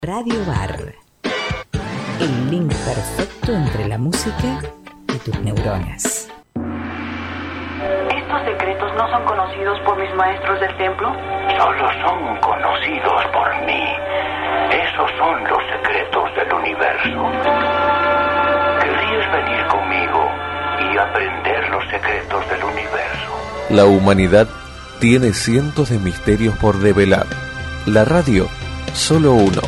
Radio Bar. El link perfecto entre la música y tus neuronas. ¿Estos secretos no son conocidos por mis maestros del templo? Solo son conocidos por mí. Esos son los secretos del universo. ¿Querrías venir conmigo y aprender los secretos del universo? La humanidad tiene cientos de misterios por develar. La radio, solo uno.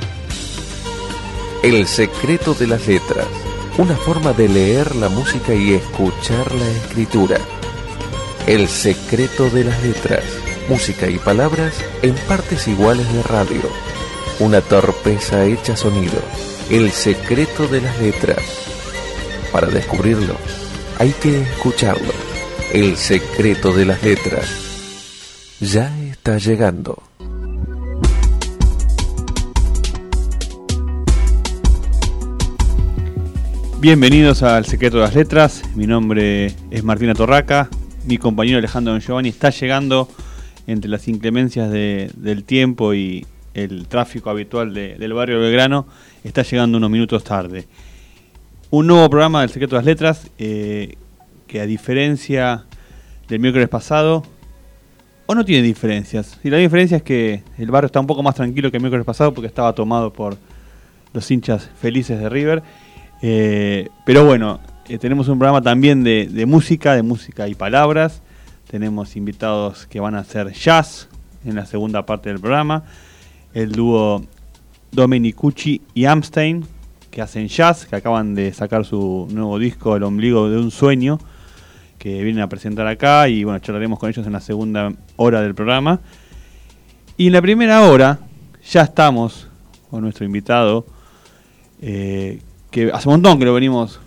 El secreto de las letras, una forma de leer la música y escuchar la escritura. El secreto de las letras, música y palabras en partes iguales de radio. Una torpeza hecha sonido. El secreto de las letras. Para descubrirlo, hay que escucharlo. El secreto de las letras ya está llegando. Bienvenidos al Secreto de las Letras. Mi nombre es Martina Torraca. Mi compañero Alejandro Don Giovanni está llegando entre las inclemencias del tiempo y el tráfico habitual del barrio Belgrano. Está llegando unos minutos tarde. Un nuevo programa del Secreto de las Letras que a diferencia del miércoles pasado, o no tiene diferencias. Y la diferencia es que el barrio está un poco más tranquilo que el miércoles pasado porque estaba tomado por los hinchas felices de River. Pero bueno, tenemos un programa también de música y palabras. Tenemos invitados que van a hacer jazz en la segunda parte del programa. El dúo Domenicucci y Amstein, que hacen jazz, que acaban de sacar su nuevo disco, El ombligo de un sueño, que vienen a presentar acá. Y bueno, charlaremos con ellos en la segunda hora del programa. Y en la primera hora ya estamos con nuestro invitado, que hace un montón que nos venimos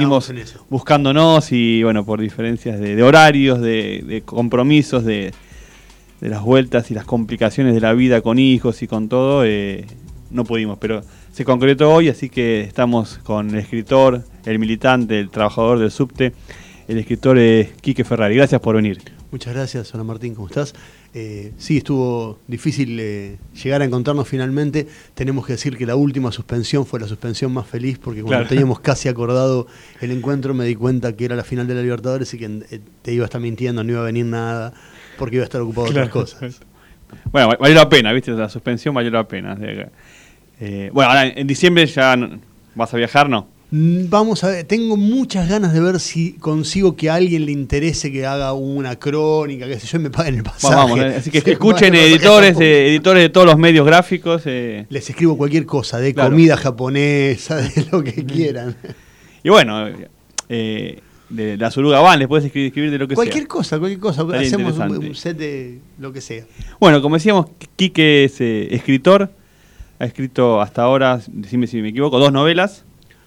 buscándonos y bueno, por diferencias de horarios, de compromisos, de las vueltas y las complicaciones de la vida con hijos y con todo, no pudimos, pero se concretó hoy, así que estamos con el escritor, el militante, el trabajador del subte, el escritor Quique Ferrari. Gracias por venir. Muchas gracias, hola Martín, ¿cómo estás? Sí, estuvo difícil llegar a encontrarnos finalmente. Tenemos que decir que la última suspensión fue la suspensión más feliz, porque cuando teníamos casi acordado el encuentro me di cuenta que era la final de la Libertadores y que te iba a estar mintiendo, no iba a venir nada, porque iba a estar ocupado de otras cosas. Bueno, valió la pena, ¿viste? La suspensión valió la pena. Bueno, ahora en diciembre ya vas a viajar, ¿no? Vamos a ver, tengo muchas ganas de ver si consigo que a alguien le interese que haga una crónica, que sé yo, y me paguen el pasaje. Vamos, así que escuchen editores de todos los medios gráficos. Les escribo cualquier cosa, de comida japonesa, de lo que quieran. Y bueno, de la Suruga Van, les puedes escribir de lo que cualquier cosa. Estaría hacemos un set de lo que sea. Bueno, como decíamos, Quique es escritor, ha escrito hasta ahora, decime si me equivoco, 2 novelas.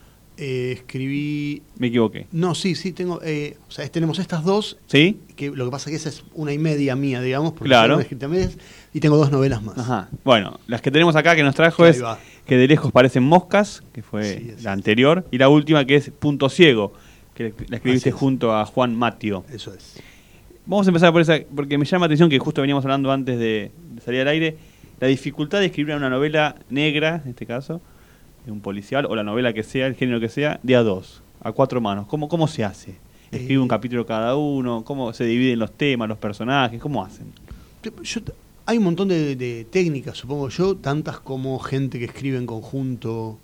Escribí... Me equivoqué. No, sí, tengo... o sea, tenemos estas 2. ¿Sí? Que lo que pasa es que esa es 1.5 mía, digamos. Porque claro. Y tengo 2 novelas más. Ajá. Bueno, las que tenemos acá que nos trajo es Que de lejos parecen moscas, que fue la anterior. Y la última que es Punto Ciego, que la escribiste junto a Juan Matio. Eso es. Vamos a empezar por esa, porque me llama la atención que justo veníamos hablando antes de salir al aire, la dificultad de escribir una novela negra, en este caso, un policial, o la novela que sea, el género que sea, de a 2, a 4 manos. ¿Cómo se hace? ¿Escribe un capítulo cada uno? ¿Cómo se dividen los temas, los personajes? ¿Cómo hacen? Hay un montón de técnicas, supongo yo, tantas como gente que escribe en conjunto.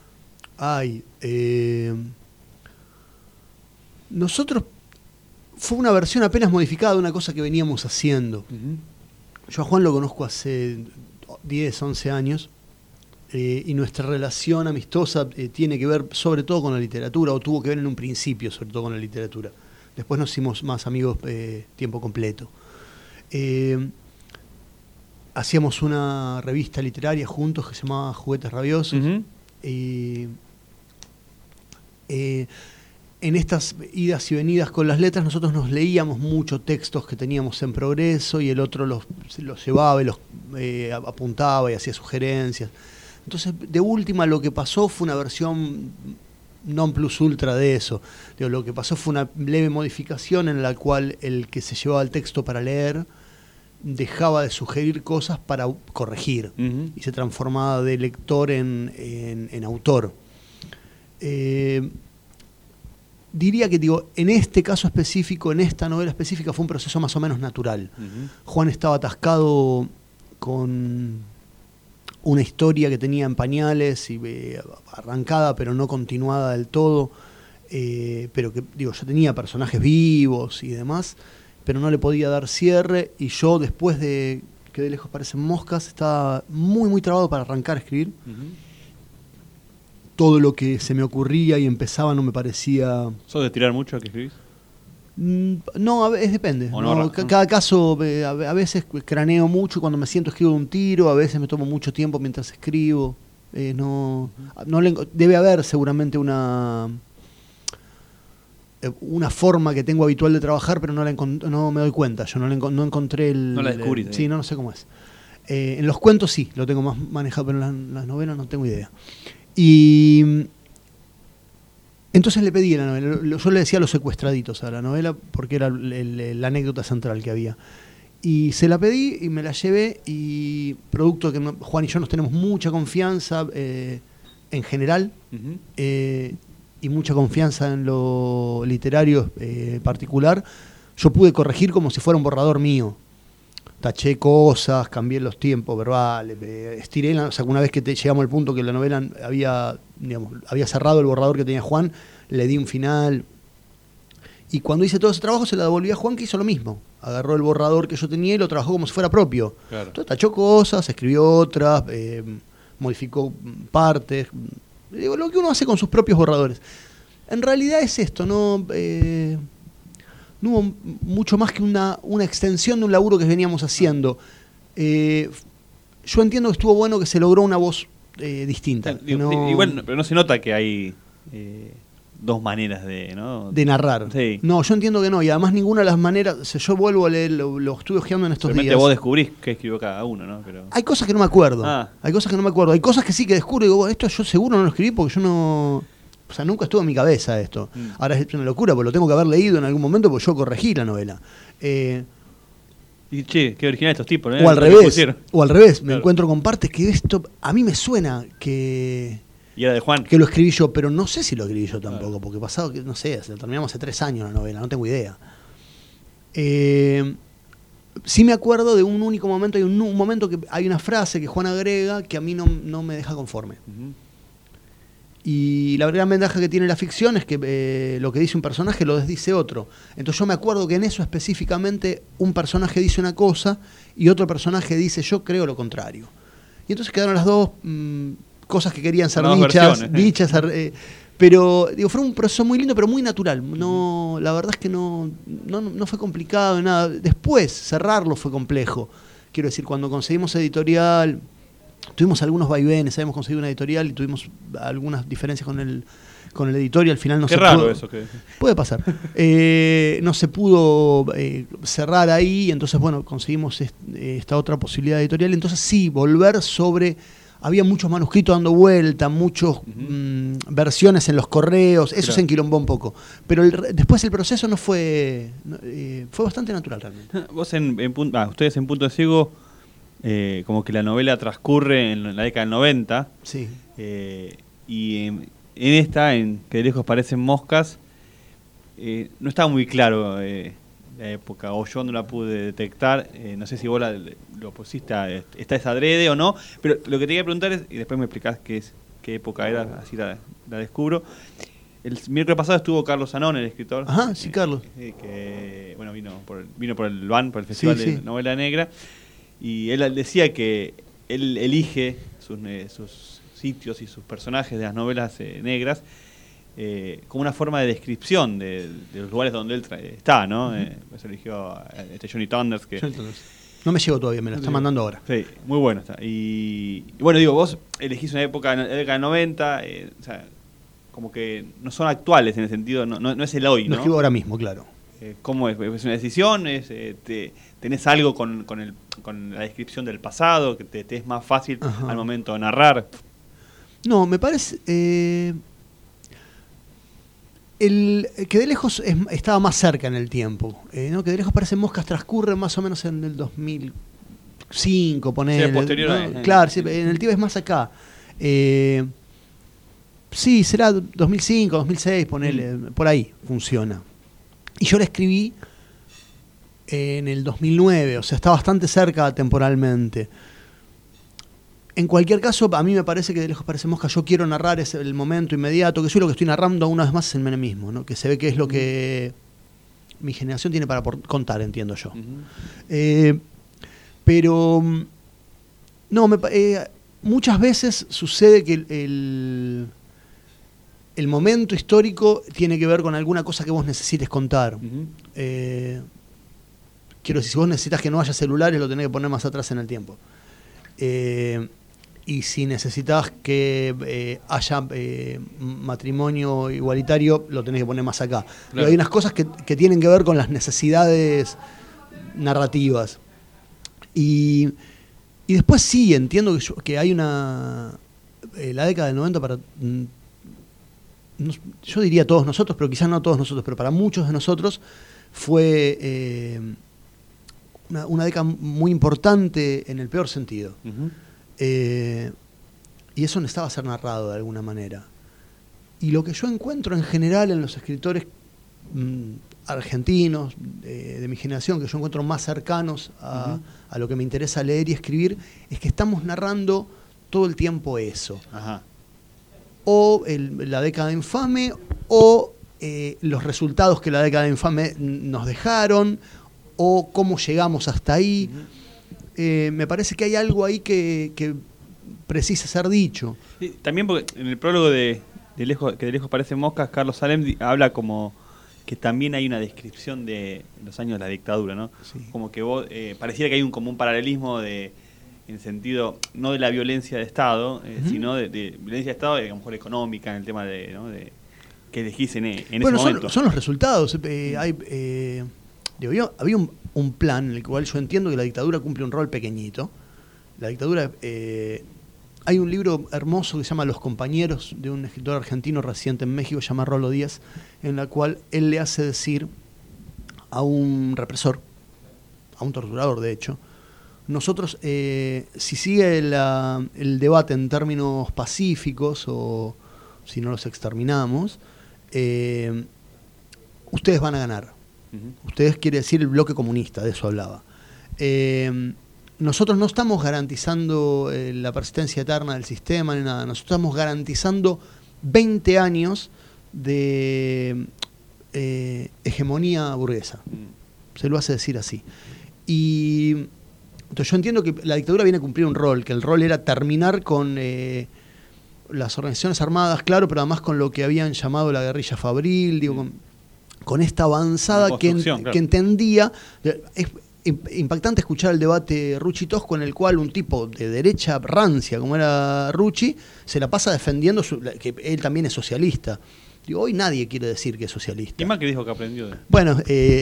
Nosotros, fue una versión apenas modificada de una cosa que veníamos haciendo. Uh-huh. Yo a Juan lo conozco hace 10, 11 años. Y nuestra relación amistosa tiene que ver sobre todo con la literatura, o tuvo que ver en un principio sobre todo con la literatura. Después nos hicimos más amigos tiempo completo. Hacíamos una revista literaria juntos que se llamaba Juguetes Rabiosos. Uh-huh. En estas idas y venidas con las letras nosotros nos leíamos mucho textos que teníamos en progreso y el otro los llevaba y los apuntaba y hacía sugerencias. Entonces, de última, lo que pasó fue una versión non plus ultra de eso. Lo que pasó fue una leve modificación en la cual el que se llevaba el texto para leer dejaba de sugerir cosas para corregir y se transformaba de lector en autor. Diría que, en este caso específico, en esta novela específica, fue un proceso más o menos natural. Juan estaba atascado con una historia que tenía en pañales, y arrancada pero no continuada del todo, pero que, yo tenía personajes vivos y demás, pero no le podía dar cierre, y yo, después de que de lejos parecen moscas, estaba muy, muy trabado para arrancar a escribir. Todo lo que se me ocurría y empezaba no me parecía... ¿Sos de tirar mucho a que escribís? No, depende. No, cada caso, a veces craneo mucho y cuando me siento escribo de un tiro, a veces me tomo mucho tiempo mientras escribo. Debe haber seguramente una forma que tengo habitual de trabajar, pero no me doy cuenta. Yo no encontré No la descubrí. Sí, no sé cómo es. En los cuentos sí, lo tengo más manejado, pero en las novelas no tengo idea. Y entonces le pedí la novela. Yo le decía Los Secuestraditos a la novela porque era la anécdota central que había. Y se la pedí y me la llevé, y producto que Juan y yo nos tenemos mucha confianza en general, y mucha confianza en lo literario particular, yo pude corregir como si fuera un borrador mío. Taché cosas, cambié los tiempos verbales, estiré, una vez que llegamos al punto que la novela había cerrado el borrador que tenía Juan, le di un final. Y cuando hice todo ese trabajo se la devolví a Juan, que hizo lo mismo. Agarró el borrador que yo tenía y lo trabajó como si fuera propio. Claro. Entonces tachó cosas, escribió otras, modificó partes. Lo que uno hace con sus propios borradores. En realidad es esto, no hubo mucho más que una extensión de un laburo que veníamos haciendo. Yo entiendo que estuvo bueno que se logró una voz distinta. Igual, pero no se nota que hay dos maneras de narrar. Sí. No, yo entiendo que no, y además ninguna de las maneras, yo vuelvo a leer, lo estuve hojeando en estos días. Vos descubrís qué escribió cada uno, ¿no? Pero... Hay cosas que no me acuerdo. Hay cosas que sí que descubro y digo, esto yo seguro no lo escribí porque yo no... O sea, nunca estuvo en mi cabeza esto. Ahora es una locura, porque lo tengo que haber leído en algún momento, porque yo corregí la novela. Y qué original estos tipos, ¿no? O al revés, me encuentro con partes que esto a mí me suena que... Y era de Juan. Que lo escribí yo, pero no sé si lo escribí yo tampoco, porque pasado, no sé, terminamos hace 3 años la novela, no tengo idea. Sí me acuerdo de un único momento, hay un momento que hay una frase que Juan agrega que a mí no me deja conforme. Y la gran ventaja que tiene la ficción es que lo que dice un personaje lo desdice otro. Entonces yo me acuerdo que en eso específicamente un personaje dice una cosa y otro personaje dice yo creo lo contrario. Y entonces quedaron las dos cosas que querían ser dichas, pero fue un proceso muy lindo pero muy natural. No, la verdad es que no fue complicado nada. Después cerrarlo fue complejo. Quiero decir, cuando conseguimos editorial... Tuvimos algunos vaivenes, habíamos conseguido una editorial y tuvimos algunas diferencias con el editor y al final no se pudo. Qué raro eso. Puede pasar. No se pudo cerrar ahí, entonces conseguimos esta otra posibilidad editorial. Entonces sí, volver sobre... Había muchos manuscritos dando vuelta, muchas versiones en los correos, eso se enquilombó un poco. Pero después el proceso no fue... fue bastante natural realmente. Vos ustedes en Punto de Ciego... como que la novela transcurre en la década del 90. Sí. Y en que de lejos parecen moscas, no estaba muy claro la época, o yo no la pude detectar. No sé si vos lo pusiste, está esa adrede o no, pero lo que te quería preguntar es, y después me explicás qué época era, así la descubro. El miércoles pasado estuvo Carlos Zanón, el escritor. Ajá, sí, Carlos. Que vino por el BAN, por el Festival de Novela Negra. Y él decía que él elige sus sitios y sus personajes de las novelas negras como una forma de descripción de los lugares donde él está, ¿no? Pues eligió a Johnny Thunders. No me llegó todavía, me lo está mandando ahora. Sí, muy bueno está. Y bueno, vos elegís una época en la década del 90, o sea, como que no son actuales en el sentido, no es el hoy, ¿no? Lo escribo ahora mismo, claro. ¿Cómo es? ¿Es una decisión? ¿Tenés algo con la descripción del pasado que te es más fácil al momento de narrar? No, me parece... Que de lejos estaba más cerca en el tiempo. ¿No? Que de lejos parecen moscas transcurre más o menos en el 2005, poner. Sí, posterior ¿no? a Claro, sí, en el Tíbet es más acá. Sí, será 2005, 2006, ponele, por ahí funciona. Y yo la escribí en el 2009, o sea, está bastante cerca temporalmente. En cualquier caso, a mí me parece que de lejos parece mosca. Yo quiero narrar el momento inmediato, que yo lo que estoy narrando una vez más es el menemismo, ¿no? Que se ve que es lo que mi generación tiene para contar, entiendo yo. Pero no, muchas veces sucede que el momento histórico tiene que ver con alguna cosa que vos necesites contar. Quiero decir, si vos necesitas que no haya celulares, lo tenés que poner más atrás en el tiempo. Y si necesitas que haya matrimonio igualitario, lo tenés que poner más acá. Claro. Pero hay unas cosas que tienen que ver con las necesidades narrativas. Y después sí, entiendo que hay una... la década del 90 para... yo diría todos nosotros, pero quizás no todos nosotros, pero para muchos de nosotros fue una década muy importante en el peor sentido. Y eso necesitaba ser narrado de alguna manera. Y lo que yo encuentro en general en los escritores argentinos de mi generación, que yo encuentro más cercanos a lo que me interesa leer y escribir, es que estamos narrando todo el tiempo eso. Ajá. O la década infame, o los resultados que la década infame nos dejaron, o cómo llegamos hasta ahí. Me parece que hay algo ahí que precisa ser dicho. Sí, también porque en el prólogo que de lejos parece moscas, Carlos Salem habla como que también hay una descripción de los años de la dictadura, ¿no? Sí. Como que vos, pareciera que hay como un paralelismo en el sentido, no de la violencia de Estado, sino de violencia de Estado, a lo mejor económica, en el tema de que elegís en ese momento. Son los resultados. Había un plan en el cual yo entiendo que la dictadura cumple un rol pequeñito. La dictadura... hay un libro hermoso que se llama Los compañeros, de un escritor argentino residente en México, se llama Rolo Díaz, en la cual él le hace decir a un represor, a un torturador de hecho, nosotros, si sigue el debate en términos pacíficos o si no los exterminamos, ustedes van a ganar. Ustedes quiere decir el bloque comunista, de eso hablaba. Nosotros no estamos garantizando la persistencia eterna del sistema ni nada. Nosotros estamos garantizando 20 años de hegemonía burguesa. Se lo hace decir así. Y entonces yo entiendo que la dictadura viene a cumplir un rol, que el rol era terminar con las organizaciones armadas, claro, pero además con lo que habían llamado la guerrilla fabril, digo, con esta avanzada que entendía... Es impactante escuchar el debate Rucci-Tosco, en el cual un tipo de derecha rancia como era Rucci se la pasa defendiendo que él también es socialista. Digo, hoy nadie quiere decir que es socialista. ¿Y más que dijo que aprendió? Bueno,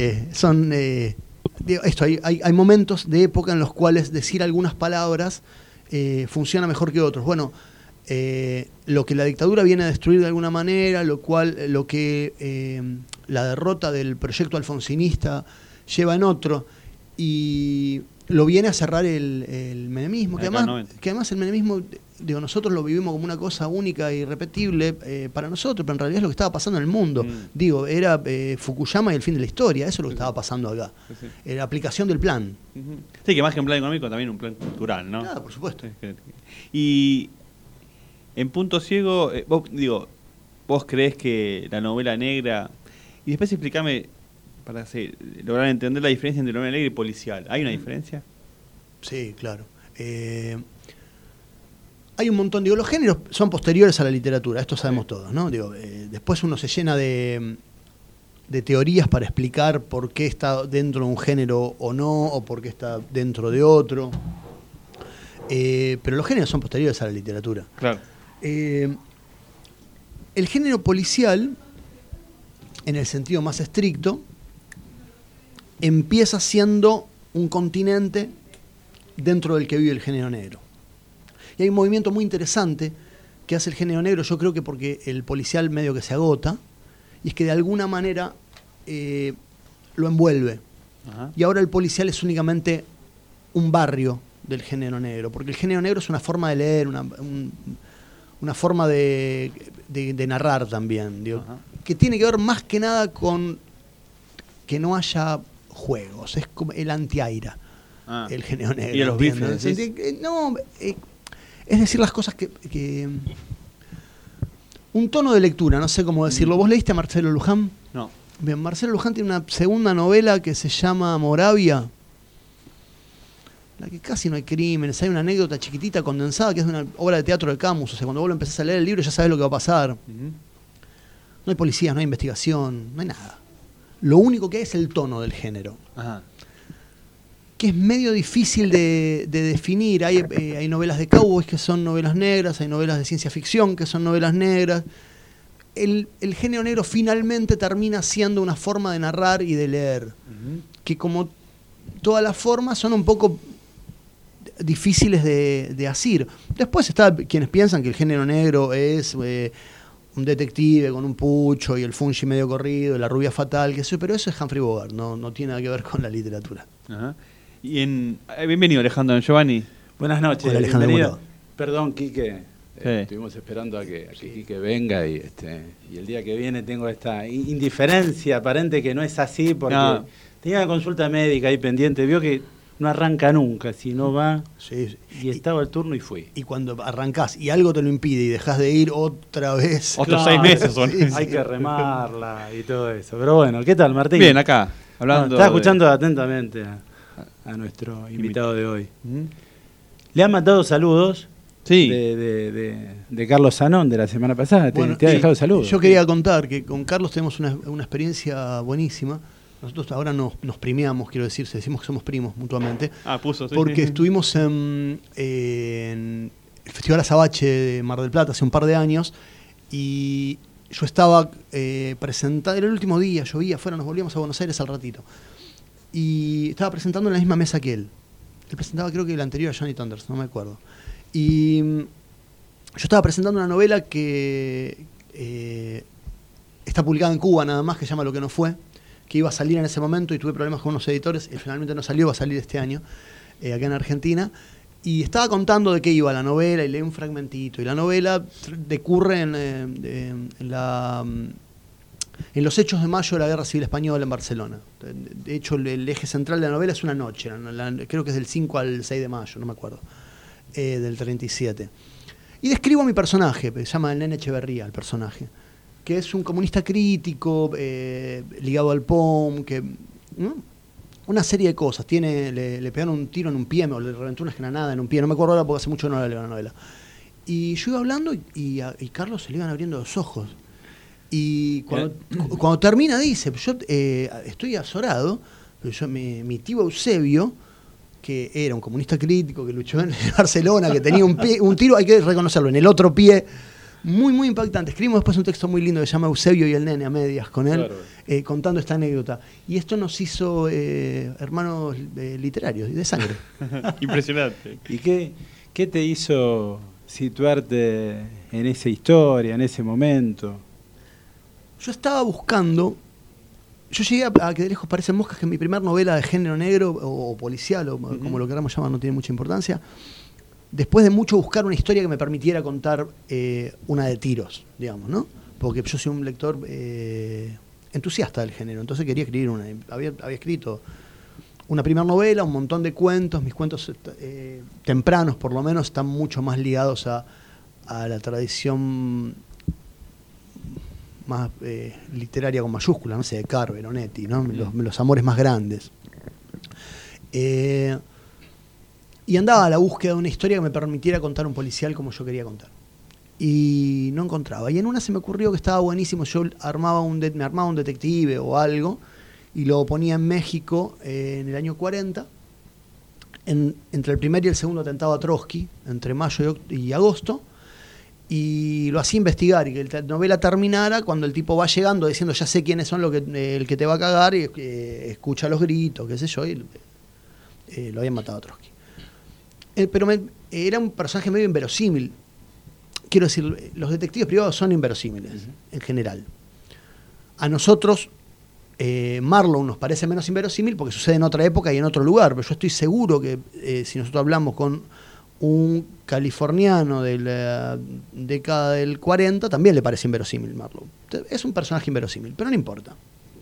hay momentos de época en los cuales decir algunas palabras funciona mejor que otros. Bueno, lo que la dictadura viene a destruir de alguna manera, lo que la derrota del proyecto alfonsinista lleva en otro, y lo viene a cerrar el menemismo, que además el menemismo, digo, nosotros lo vivimos como una cosa única e irrepetible para nosotros, pero en realidad es lo que estaba pasando en el mundo. Digo, era Fukuyama y el fin de la historia, eso es lo que estaba pasando acá. La aplicación del plan. Sí, que más que un plan económico, también un plan cultural, ¿no? Claro, por supuesto. Y en Punto Ciego, vos creés que la novela negra, y después explícame, para lograr entender la diferencia entre novela negra y policial. ¿Hay una diferencia? Sí, claro. Hay un montón, los géneros son posteriores a la literatura, esto sabemos todos, ¿no? Después uno se llena de teorías para explicar por qué está dentro de un género o no, o por qué está dentro de otro. Pero los géneros son posteriores a la literatura. Claro. El género policial, en el sentido más estricto, empieza siendo un continente dentro del que vive el género negro. Y hay un movimiento muy interesante que hace el género negro, yo creo que porque el policial medio que se agota, y es que de alguna manera lo envuelve. Ajá. Y ahora el policial es únicamente un barrio del género negro, porque el género negro es una forma de leer, una forma de narrar también, digo, que tiene que ver más que nada con que no haya juegos, es como el anti-aira, el género negro. ¿Y a los bifes? No, es decir las cosas que un tono de lectura, no sé cómo decirlo. ¿Vos leíste a Marcelo Luján? No. Bien, Marcelo Luján tiene una segunda novela que se llama Moravia, la que casi no hay crímenes, hay una anécdota chiquitita condensada que es de una obra de teatro de Camus, o sea, cuando vos lo empezás a leer el libro ya sabés lo que va a pasar. No hay policías, no hay investigación, no hay nada. Lo único que hay es el tono del género. Ajá. Que es medio difícil de definir. Hay novelas de cowboys que son novelas negras, hay novelas de ciencia ficción que son novelas negras. El género negro finalmente termina siendo una forma de narrar y de leer, que como todas las formas son un poco difíciles de asir. Después está quienes piensan que el género negro es un detective con un pucho y el fungi medio corrido, la rubia fatal, que sé, pero eso es Humphrey Bogart, no tiene nada que ver con la literatura. Ajá. Bienvenido, Alejandro Giovanni. Buenas noches. Hola, Alejandro. Bienvenido. Perdón, Quique. Sí. Estuvimos esperando a que Quique venga y el día que viene tengo esta indiferencia aparente que no es así porque tenía una consulta médica ahí pendiente. Vio que no arranca nunca, si no va. Sí. Y estaba el turno y fui. Y cuando arrancás y algo te lo impide y dejás de ir otra vez. Otros 6 meses son. Sí, Hay que remarla y todo eso. Pero bueno, ¿qué tal, Martín? Bien, acá, hablando. Estaba escuchando atentamente a nuestro invitado de hoy. Le han mandado saludos. Sí. De Carlos Zanón de la semana pasada. Bueno, te ha dejado saludos. Yo quería contar que con Carlos tenemos una experiencia buenísima. Nosotros ahora nos premiamos, quiero decir, decimos que somos primos mutuamente. Puso, sí. Porque estuvimos en el Festival Azabache de Mar del Plata hace un par de años y yo estaba presentando, era el último día, llovía afuera, nos volvíamos a Buenos Aires al ratito. Y estaba presentando en la misma mesa que él. Él presentaba creo que el anterior a Johnny Thunders, no me acuerdo. Y yo estaba presentando una novela que está publicada en Cuba nada más, que se llama Lo que no fue, que iba a salir en ese momento y tuve problemas con unos editores y finalmente no salió, va a salir este año, acá en Argentina. Y estaba contando de qué iba la novela y leí un fragmentito. Y la novela decurre en los hechos de mayo de la Guerra Civil Española en Barcelona. De hecho, el eje central de la novela es una noche, creo que es del 5 al 6 de mayo, no me acuerdo. Del 37. Y describo a mi personaje, se llama el Nene Echeverría, el personaje, que es un comunista crítico, ligado al POM, que una serie de cosas. Le pegaron un tiro en un pie, o le reventó una granada en un pie, no me acuerdo ahora porque hace mucho que no la leo la novela. Y yo iba hablando y Carlos se le iban abriendo los ojos. Y cuando termina dice, yo estoy azorado, pero mi tío Eusebio, que era un comunista crítico, que luchó en Barcelona, que tenía un tiro, hay que reconocerlo, en el otro pie, muy, muy impactante. Escribimos después un texto muy lindo que se llama Eusebio y el nene a medias con él, claro, contando esta anécdota. Y esto nos hizo hermanos literarios y de sangre. Impresionante. ¿Y qué te hizo situarte en esa historia, en ese momento? Yo estaba buscando... Yo llegué a Que de lejos parecen moscas, que es mi primer novela de género negro o policial, o como lo queramos llamar, no tiene mucha importancia. Después de mucho buscar una historia que me permitiera contar una de tiros, digamos, ¿no? Porque yo soy un lector entusiasta del género, entonces quería escribir una. Había escrito una primera novela, un montón de cuentos. Mis cuentos tempranos, por lo menos, están mucho más ligados a la tradición más literaria con mayúsculas, no sé, de Carver, Onetti, ¿no? Los amores más grandes. Y andaba a la búsqueda de una historia que me permitiera contar un policial como yo quería contar. Y no encontraba. Y en una se me ocurrió que estaba buenísimo, yo me armaba un detective o algo, y lo ponía en México en el año 40, entre el primer y el segundo atentado a Trotsky, entre mayo y agosto, y lo hacía investigar y que la novela terminara cuando el tipo va llegando diciendo ya sé quiénes son el que te va a cagar, y escucha los gritos, qué sé yo, y lo habían matado a Trotsky. Pero era un personaje medio inverosímil. Quiero decir, los detectives privados son inverosímiles, en general. A nosotros Marlowe nos parece menos inverosímil porque sucede en otra época y en otro lugar, pero yo estoy seguro que si nosotros hablamos con un californiano de la década del 40, también le parece inverosímil Marlowe. Es un personaje inverosímil, pero no importa.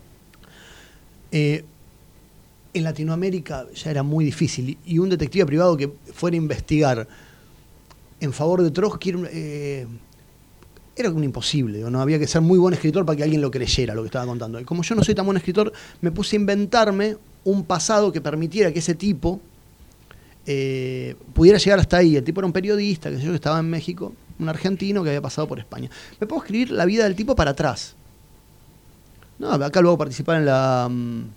En Latinoamérica ya era muy difícil, y un detective privado que fuera a investigar en favor de Trotsky era un imposible, ¿no? Había que ser muy buen escritor para que alguien lo creyera lo que estaba contando. Y como yo no soy tan buen escritor, me puse a inventarme un pasado que permitiera que ese tipo pudiera llegar hasta ahí. El tipo era un periodista, que estaba en México, un argentino que había pasado por España. Me puedo escribir la vida del tipo para atrás. No, acá luego participar en la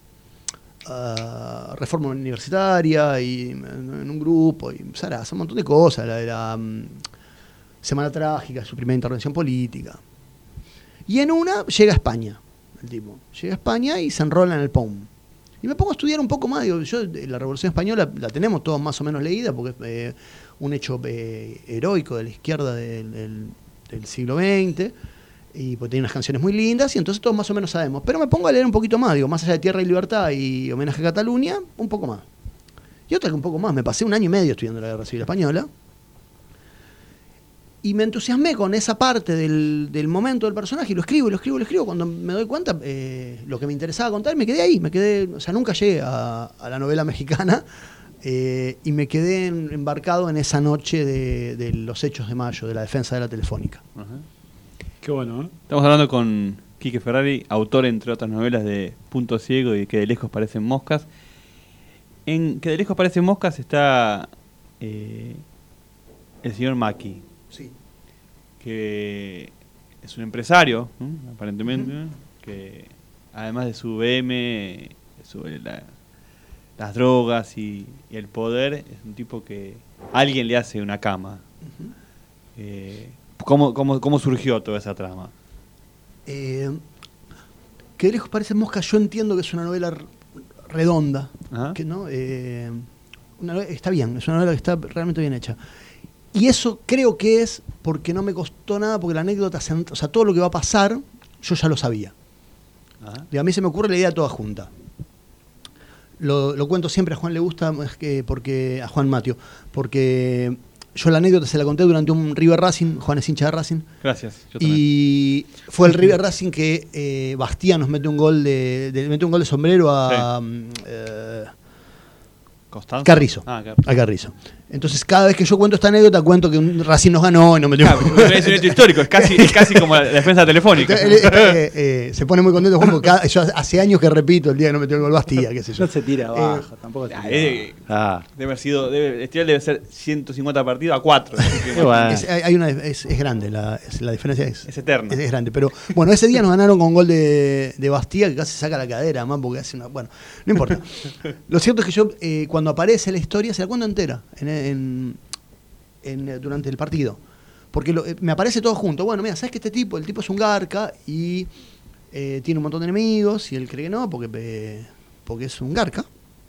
reforma universitaria y en un grupo, y hace un montón de cosas. La Semana Trágica, su primera intervención política. Y en una llega a España, el tipo. Llega a España y se enrola en el POUM. Y me pongo a estudiar un poco más. Digo, la Revolución Española la tenemos todos más o menos leída, porque es un hecho heroico de la izquierda del siglo XX, y pues tiene unas canciones muy lindas, y entonces todos más o menos sabemos. Pero me pongo a leer un poquito más, digo, más allá de Tierra y Libertad y Homenaje a Cataluña, un poco más. Y otra que un poco más. Me pasé 1 año y medio estudiando la Guerra Civil Española. Y me entusiasmé con esa parte del momento del personaje, y lo escribo. Cuando me doy cuenta, lo que me interesaba contar, me quedé ahí. O sea, nunca llegué a la novela mexicana, y me quedé embarcado en esa noche de los hechos de mayo, de la defensa de la Telefónica. Ajá. Qué bueno, ¿eh? Estamos hablando con Quique Ferrari, autor, entre otras novelas, de Punto Ciego y Que de lejos parecen moscas. En Que de lejos parecen moscas está el señor Macchi. Sí. Que es un empresario, ¿no? Aparentemente, que además de su BM, sobre las drogas y el poder, es un tipo que alguien le hace una cama. ¿Cómo surgió toda esa trama? Que de lejos parece mosca, yo entiendo que es una novela redonda. Que no está bien, es una novela que está realmente bien hecha. Y eso creo que es porque no me costó nada, porque la anécdota, o sea, todo lo que va a pasar, yo ya lo sabía. Y a mí se me ocurre la idea toda junta. Lo cuento siempre, a Juan le gusta, porque a Juan Matio, porque yo la anécdota se la conté durante un River Racing. Juan es hincha de Racing. Gracias. Yo también. Y fue el River Racing que Bastía nos mete un gol de sombrero a Carrizo. A Carrizo. Entonces, cada vez que yo cuento esta anécdota, cuento que un Racing nos ganó y no metió. Es un hecho histórico, es casi como la defensa telefónica. Se pone muy contento Juan, porque yo hace años que repito el día que no metió el gol Bastía, qué sé yo. No se tira abajo, tampoco se tira abajo. Debe ser 150 partidos a 4. Es grande, la diferencia es eterna. Es grande, pero bueno, ese día nos ganaron con gol de Bastía, que casi saca la cadera, además, porque hace una... Bueno, no importa. Lo cierto es que yo, cuando aparece la historia, se la cuento entera durante el partido, porque me aparece todo junto. Bueno, mira, sabes que el tipo es un garca y tiene un montón de enemigos, y él cree que no, porque es un garca,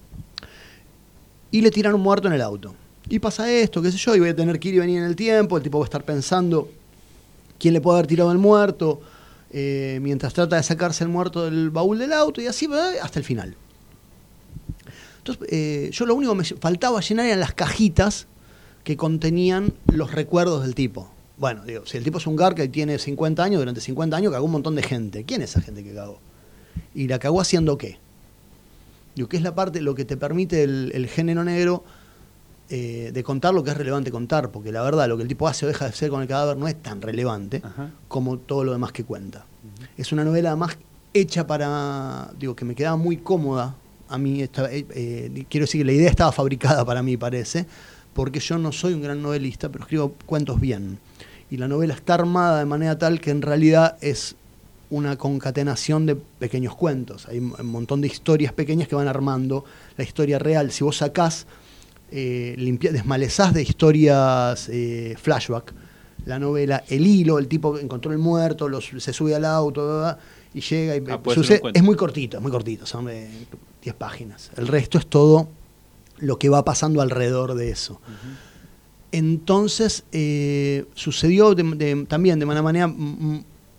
y le tiran un muerto en el auto, y pasa esto, qué sé yo, y voy a tener que ir y venir en el tiempo. El tipo va a estar pensando quién le puede haber tirado el muerto, mientras trata de sacarse el muerto del baúl del auto, y así hasta el final. Entonces, yo lo único que me faltaba llenar eran las cajitas que contenían los recuerdos del tipo. Bueno, digo, si el tipo es un garca y tiene 50 años, durante 50 años cagó un montón de gente. ¿Quién es esa gente que cagó? ¿Y la cagó haciendo qué? Digo, ¿qué es la parte, lo que te permite el género negro de contar lo que es relevante contar? Porque la verdad, lo que el tipo hace o deja de hacer con el cadáver no es tan relevante como todo lo demás que cuenta. Es una novela más hecha para... Digo, que me quedaba muy cómoda. A mí, quiero decir que la idea estaba fabricada para mí, parece, porque yo no soy un gran novelista, pero escribo cuentos bien. Y la novela está armada de manera tal que en realidad es una concatenación de pequeños cuentos. Hay un montón de historias pequeñas que van armando la historia real. Si vos sacás, desmalezás de historias flashback la novela, el hilo, el tipo encontró el muerto, se sube al auto, ¿verdad? Y llega y sucede. Es muy cortito, son 10 páginas. El resto es todo lo que va pasando alrededor de eso. Entonces, sucedió también de una manera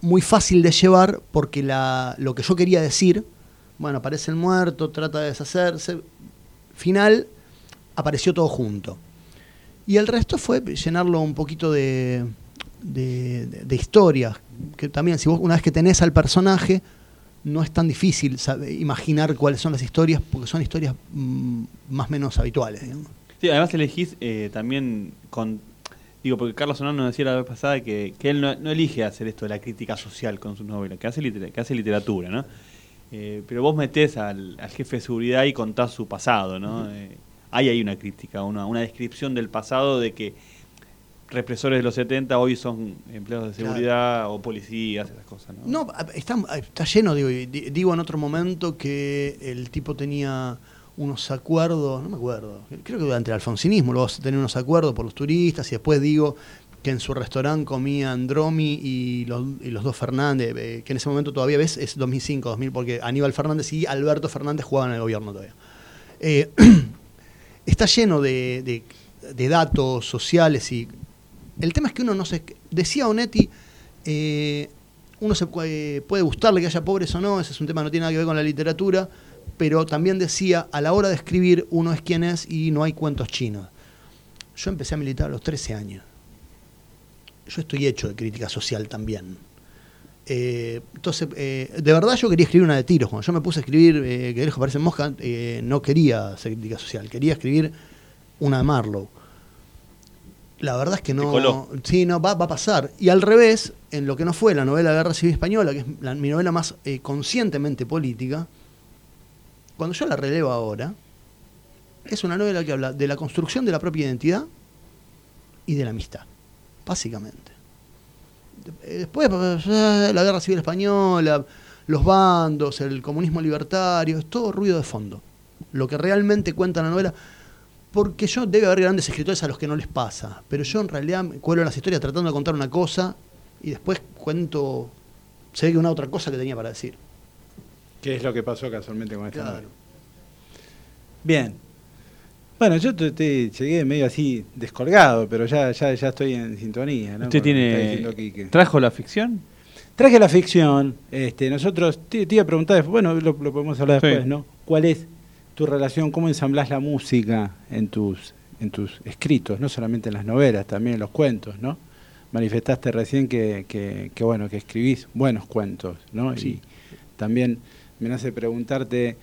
muy fácil de llevar porque lo que yo quería decir, bueno, aparece el muerto, trata de deshacerse, final, apareció todo junto. Y el resto fue llenarlo un poquito de historias, que también si vos una vez que tenés al personaje, no es tan difícil imaginar cuáles son las historias, porque son historias más o menos habituales, digamos. Sí, además elegís también porque Carlos Sonón nos decía la vez pasada que él no elige hacer esto de la crítica social con sus novelas, que hace literatura, ¿no? Pero vos metés al jefe de seguridad y contás su pasado, ¿no? Hay una crítica, una descripción del pasado de que represores de los 70 hoy son empleados de seguridad, claro, o policías, esas cosas, ¿no? No, está lleno, digo en otro momento que el tipo tenía unos acuerdos, no me acuerdo, creo que durante el alfonsinismo luego tenía unos acuerdos por los turistas, y después digo que en su restaurante comían Dromi y los dos Fernández, que en ese momento todavía es 2005, 2000, porque Aníbal Fernández y Alberto Fernández jugaban en el gobierno todavía. Está lleno de datos sociales, y el tema es que uno no se... Decía Onetti, uno puede gustarle que haya pobres o no, ese es un tema que no tiene nada que ver con la literatura, pero también decía, a la hora de escribir uno es quien es y no hay cuentos chinos. Yo empecé a militar a los 13 años. Yo estoy hecho de crítica social también. Entonces, de verdad yo quería escribir una de tiros. Cuando yo me puse a escribir Que de lejos parecen moscas, no quería hacer crítica social, quería escribir una de Marlowe. La verdad es que no. Sí, no, va a pasar. Y al revés, en lo que no fue la novela Guerra Civil Española, que es mi novela más conscientemente política, cuando yo la relevo ahora, es una novela que habla de la construcción de la propia identidad y de la amistad, básicamente. Después, la Guerra Civil Española, los bandos, el comunismo libertario, es todo ruido de fondo. Lo que realmente cuenta la novela, porque debe haber grandes escritores a los que no les pasa, pero yo en realidad me cuelo las historias tratando de contar una cosa y después se ve que una otra cosa que tenía para decir. ¿Qué es lo que pasó casualmente con esta Claro. novela? Bien. Bueno, yo llegué medio así descolgado, pero ya estoy en sintonía, ¿no? ¿Usted trajo la ficción? Traje la ficción. Nosotros te iba a preguntar, bueno, lo podemos hablar después, sí, ¿no? ¿Cuál es tu relación, cómo ensamblás la música en tus escritos, no solamente en las novelas, también en los cuentos, ¿no? Manifestaste recién que escribís buenos cuentos, ¿no? Sí. Y también me nace preguntarte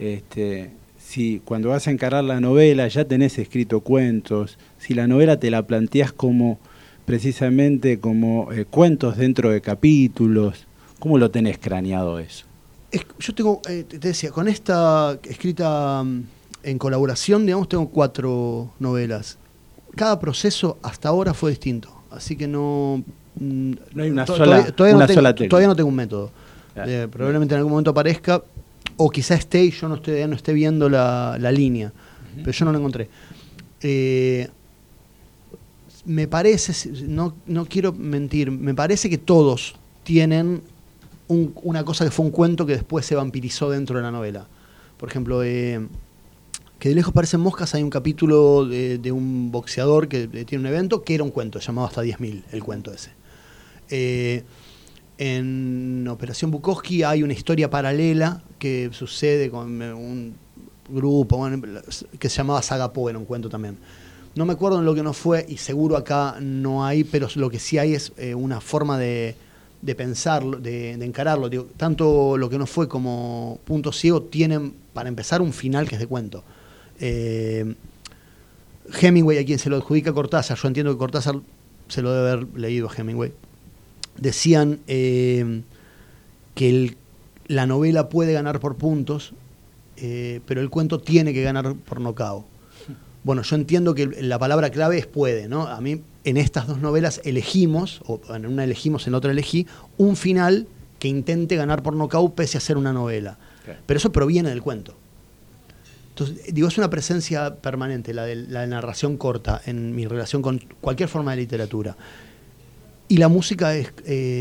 si cuando vas a encarar la novela ya tenés escrito cuentos, si la novela te la planteás precisamente como cuentos dentro de capítulos, ¿cómo lo tenés craneado eso? Yo tengo, te decía, con esta escrita en colaboración, digamos, tengo 4 novelas. Cada proceso hasta ahora fue distinto, así que no hay una sola técnica. Todavía no tengo un método. Probablemente en algún momento aparezca, o quizá yo no esté viendo la línea, pero yo no la encontré. Me parece, no quiero mentir, me parece que todos tienen una cosa que fue un cuento que después se vampirizó dentro de la novela. Por ejemplo, Que de lejos parecen moscas, hay un capítulo de un boxeador que tiene un evento que era un cuento, llamado Hasta 10.000, el cuento ese. En Operación Bukowski hay una historia paralela que sucede con un grupo que se llamaba Saga Poe, era un cuento también. No me acuerdo en lo que no fue, y seguro acá no hay, pero lo que sí hay es una forma de pensarlo, de encararlo. Digo, tanto Lo que no fue como Punto Ciego tienen, para empezar, un final que es de cuento. Hemingway, a quien se lo adjudica Cortázar, yo entiendo que Cortázar se lo debe haber leído a Hemingway, decían que la novela puede ganar por puntos, pero el cuento tiene que ganar por nocaut. Bueno, yo entiendo que la palabra clave es puede, ¿no? A mí en estas 2 novelas elegimos, o en una elegimos, en otra elegí, un final que intente ganar por nocaut pese a ser una novela. Okay. Pero eso proviene del cuento. Entonces, digo, es una presencia permanente, la de la narración corta, en mi relación con cualquier forma de literatura. Y la música es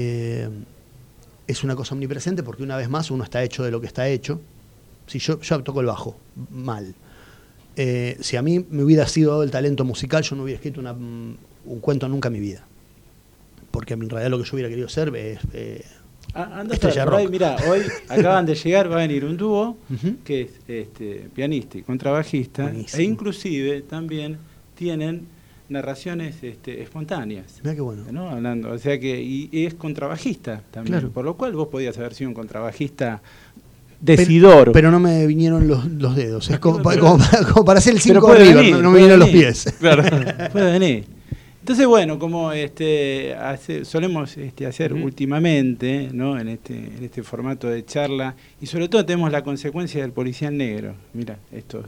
una cosa omnipresente, porque una vez más uno está hecho de lo que está hecho. Si yo toco el bajo, mal. Si a mí me hubiera sido dado el talento musical, yo no hubiera escrito un cuento nunca en mi vida. porque en realidad lo que yo hubiera querido ser es anda estrella por ahí, rock. mirá, hoy acaban de llegar, va a venir un dúo que es pianista y contrabajista, Buenísimo. e inclusive también tienen narraciones espontáneas. Mirá qué bueno. ¿No? Hablando, o sea que y es contrabajista también, Claro. por lo cual vos podías haber sido un contrabajista decidor. Pero no me vinieron los dedos. Es como Pero- como para hacer el pero 5 puede River, venir, no me puede vinieron los venir. pies. Claro. Puede venir. Entonces, bueno, como solemos hacer últimamente, ¿no? en este formato de charla, y sobre todo tenemos la consecuencia del policial negro. Mira, estos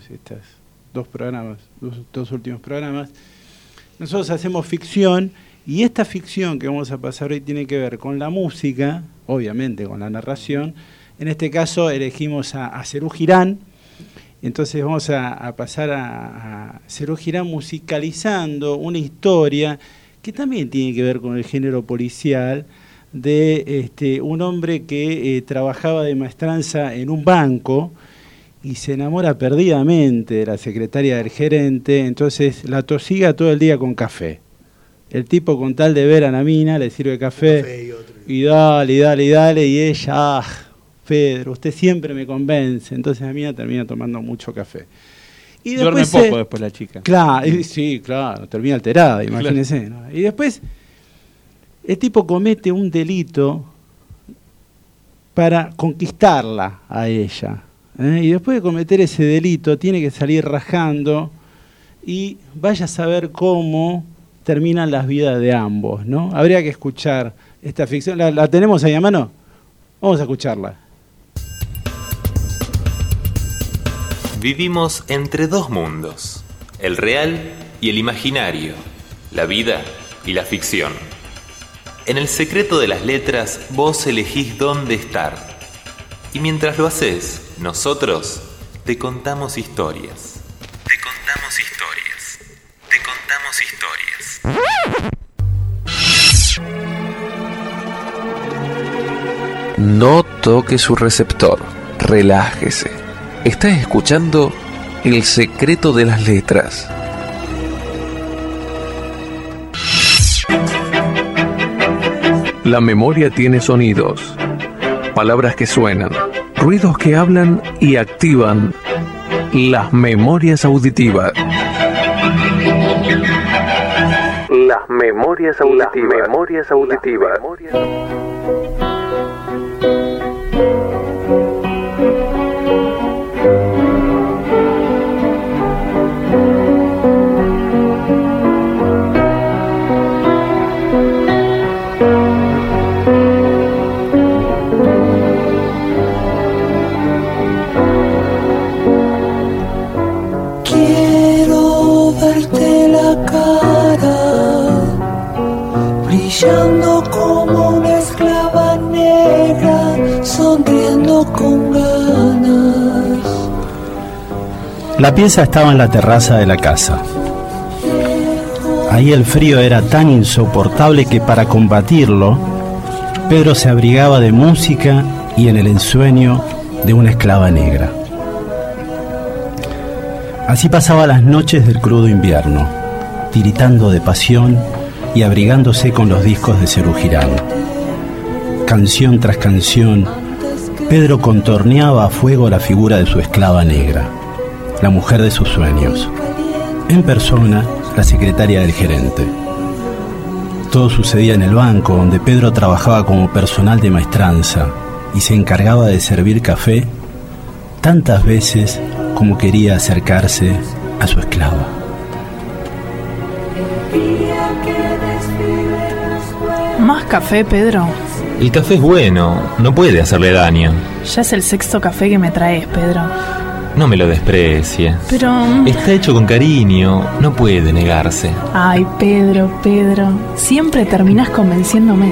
dos últimos programas. Nosotros hacemos ficción, y esta ficción que vamos a pasar hoy tiene que ver con la música, obviamente con la narración. En este caso elegimos a Serú Girán. Entonces vamos a pasar a Serú Girán musicalizando una historia que también tiene que ver con el género policial, de un hombre que trabajaba de maestranza en un banco y se enamora perdidamente de la secretaria del gerente, entonces la tosiga todo el día con café. El tipo, con tal de ver a la mina, le sirve café y dale, y ella... Pedro, usted siempre me convence. Entonces la mina termina tomando mucho café. Y Duerme después poco después la chica. Claro, sí, claro, termina alterada, imagínese. ¿No? Y después el tipo comete un delito para conquistarla a ella. Y después de cometer ese delito tiene que salir rajando y vaya a saber cómo terminan las vidas de ambos, ¿no? Habría que escuchar esta ficción. ¿La tenemos ahí a mano? Vamos a escucharla. Vivimos entre dos mundos, el real y el imaginario, la vida y la ficción. En el secreto de las letras, vos elegís dónde estar. Y mientras lo haces, nosotros te contamos historias. Te contamos historias. Te contamos historias. No toque su receptor, relájese. Está escuchando El secreto de las letras. La memoria tiene sonidos, palabras que suenan, ruidos que hablan y activan las memorias auditivas. Las memorias auditivas. Quiero verte la cara, brillando como una esclava negra, sonriendo con ganas. La pieza estaba en la terraza de la casa. Ahí el frío era tan insoportable que para combatirlo, Pedro se abrigaba de música y en el ensueño de una esclava negra. Así pasaba las noches del crudo invierno, tiritando de pasión y abrigándose con los discos de Serú Girán. Canción tras canción, Pedro contorneaba a fuego la figura de su esclava negra, la mujer de sus sueños. En persona, la secretaria del gerente. Todo sucedía en el banco, donde Pedro trabajaba como personal de maestranza y se encargaba de servir café tantas veces como quería acercarse a su esclava. ¿Más café, Pedro? El café es bueno, no puede hacerle daño. Ya es el 6º café que me traes, Pedro. No me lo desprecie. Pero... Está hecho con cariño, no puede negarse. Ay, Pedro, siempre terminás convenciéndome.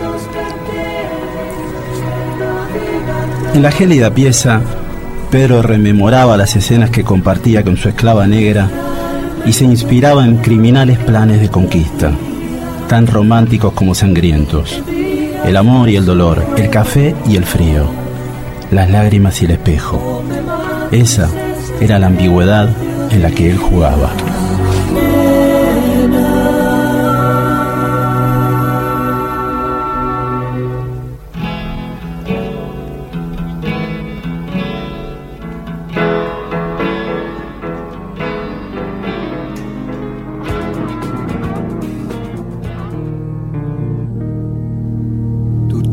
En la gélida pieza, Pedro rememoraba las escenas que compartía con su esclava negra y se inspiraba en criminales planes de conquista, tan románticos como sangrientos. El amor y el dolor, el café y el frío, las lágrimas y el espejo. Esa era la ambigüedad en la que él jugaba.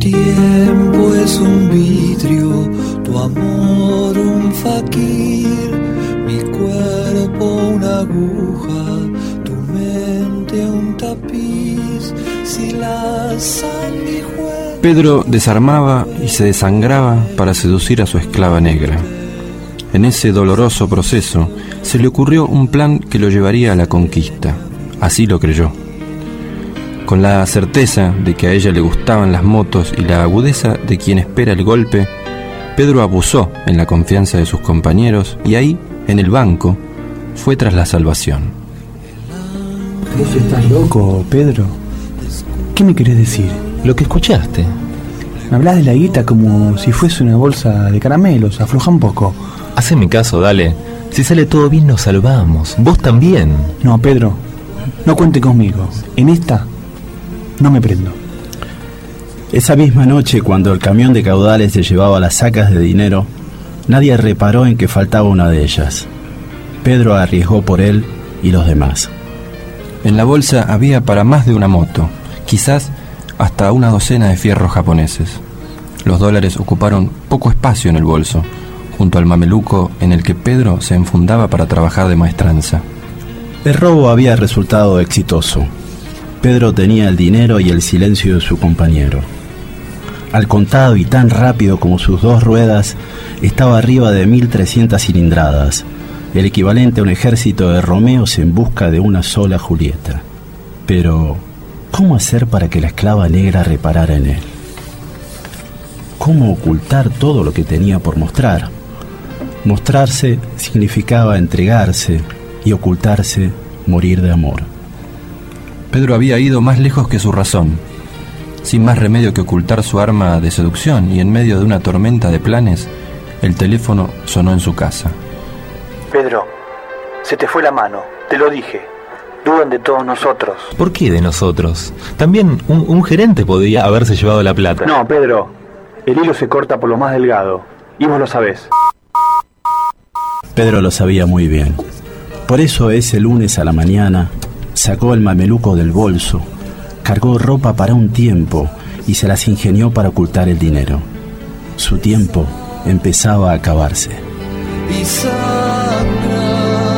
tiempo es un vidrio, tu amor un faquir, mi cuerpo una aguja, tu mente un tapiz. Si la sanguijuela... Pedro desarmaba y se desangraba para seducir a su esclava negra. En ese doloroso proceso se le ocurrió un plan que lo llevaría a la conquista. Así lo creyó. Con la certeza de que a ella le gustaban las motos y la agudeza de quien espera el golpe, Pedro abusó en la confianza de sus compañeros y ahí, en el banco, fue tras la salvación. ¿Vos estás loco, Pedro? ¿Qué me querés decir? Lo que escuchaste. Me hablas de la guita como si fuese una bolsa de caramelos. Afloja un poco. Haceme caso, dale. Si sale todo bien nos salvamos. Vos también. No, Pedro, no cuente conmigo. En esta no me prendo. Esa misma noche, cuando el camión de caudales se llevaba las sacas de dinero, nadie reparó en que faltaba una de ellas. Pedro arriesgó por él y los demás. En la bolsa había para más de una moto, quizás hasta una docena de fierros japoneses. Los dólares ocuparon poco espacio en el bolso, junto al mameluco en el que Pedro se enfundaba para trabajar de maestranza. El robo había resultado exitoso. Pedro tenía el dinero y el silencio de su compañero. Al contado y tan rápido como sus dos ruedas, estaba arriba de 1300 cilindradas, el equivalente a un ejército de Romeos en busca de una sola Julieta. Pero, ¿cómo hacer para que la esclava negra reparara en él? ¿Cómo ocultar todo lo que tenía por mostrar? Mostrarse significaba entregarse y ocultarse, morir de amor. Pedro había ido más lejos que su razón. Sin más remedio que ocultar su arma de seducción y en medio de una tormenta de planes, el teléfono sonó en su casa. Pedro, se te fue la mano, te lo dije. Dudan de todos nosotros. ¿Por qué de nosotros? También un gerente podía haberse llevado la plata. No, Pedro, el hilo se corta por lo más delgado, y vos lo sabés. Pedro lo sabía muy bien. Por eso ese lunes a la mañana sacó el mameluco del bolso, cargó ropa para un tiempo y se las ingenió para ocultar el dinero. Su tiempo empezaba a acabarse. Y sangra.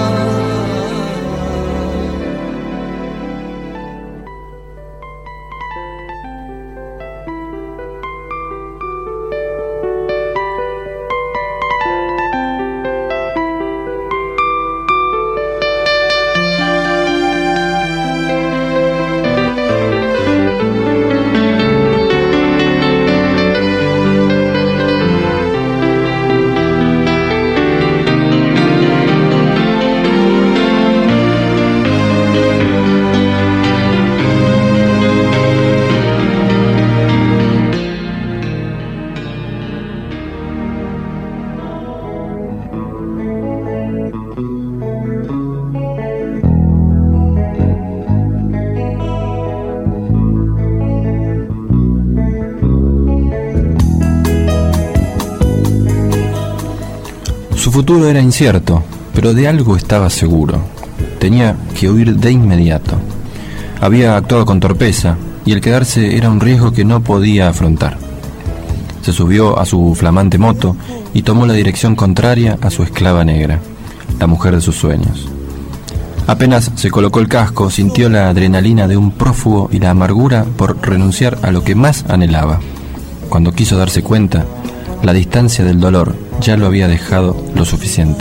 Su futuro era incierto, pero de algo estaba seguro. Tenía que huir de inmediato. Había actuado con torpeza y el quedarse era un riesgo que no podía afrontar. Se subió a su flamante moto y tomó la dirección contraria a su esclava negra, la mujer de sus sueños. Apenas se colocó el casco, sintió la adrenalina de un prófugo y la amargura por renunciar a lo que más anhelaba. Cuando quiso darse cuenta, la distancia del dolor ya lo había dejado lo suficiente.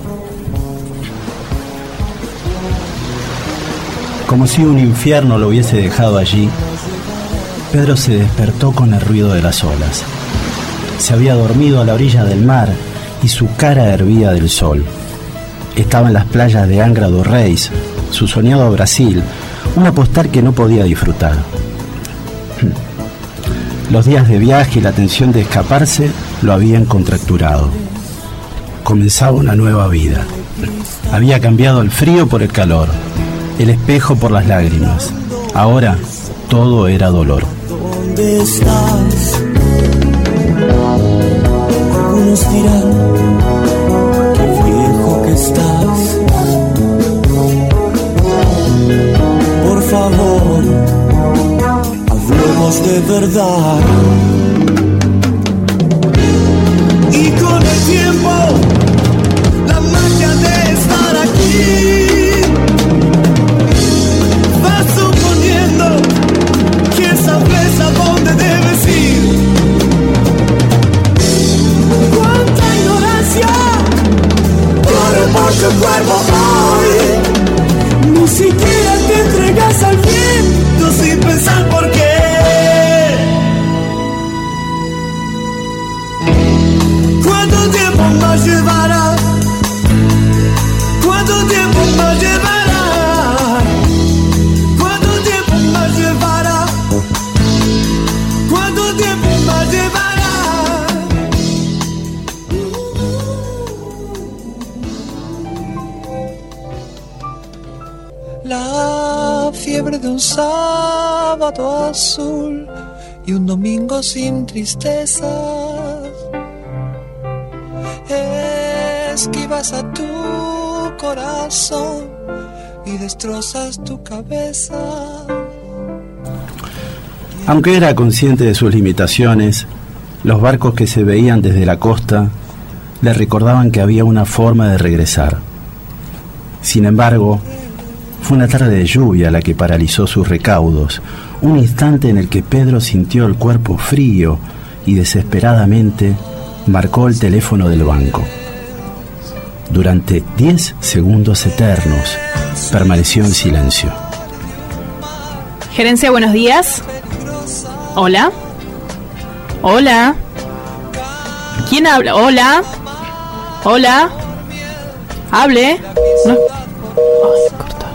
Como si un infierno lo hubiese dejado allí, Pedro se despertó con el ruido de las olas. Se había dormido a la orilla del mar y su cara hervía del sol. Estaba en las playas de Angra dos Reis, su soñado Brasil, una postal que no podía disfrutar. Los días de viaje y la tensión de escaparse lo habían contracturado. Comenzaba una nueva vida. Había cambiado el frío por el calor, el espejo por las lágrimas. Ahora todo era dolor. ¿Dónde estás? Algunos dirán qué viejo que estás. Por favor, hablemos amigos de verdad. Y con el tiempo, la magia de estar aquí va suponiendo que sabes a dónde debes ir. Cuánta ignorancia corre por tu cuerpo hoy. Ni siquiera te entregas al viento sin pensar por qué. ¿Cuánto tiempo más llevará? ¿Cuánto tiempo más llevará? ¿Cuánto tiempo más llevará? ¿Cuánto tiempo más llevará? La fiebre de un sábado azul y un domingo sin tristezas. Esquivas a tu corazón y destrozas tu cabeza. Aunque era consciente de sus limitaciones, los barcos que se veían desde la costa le recordaban que había una forma de regresar. Sin embargo, fue una tarde de lluvia la que paralizó sus recaudos, un instante en el que Pedro sintió el cuerpo frío y desesperadamente marcó el teléfono del banco. Durante 10 segundos eternos permaneció en silencio. Gerencia, buenos días. Hola. Hola. ¿Quién habla? Hola. Hola. Hable. No. Ay, cortar.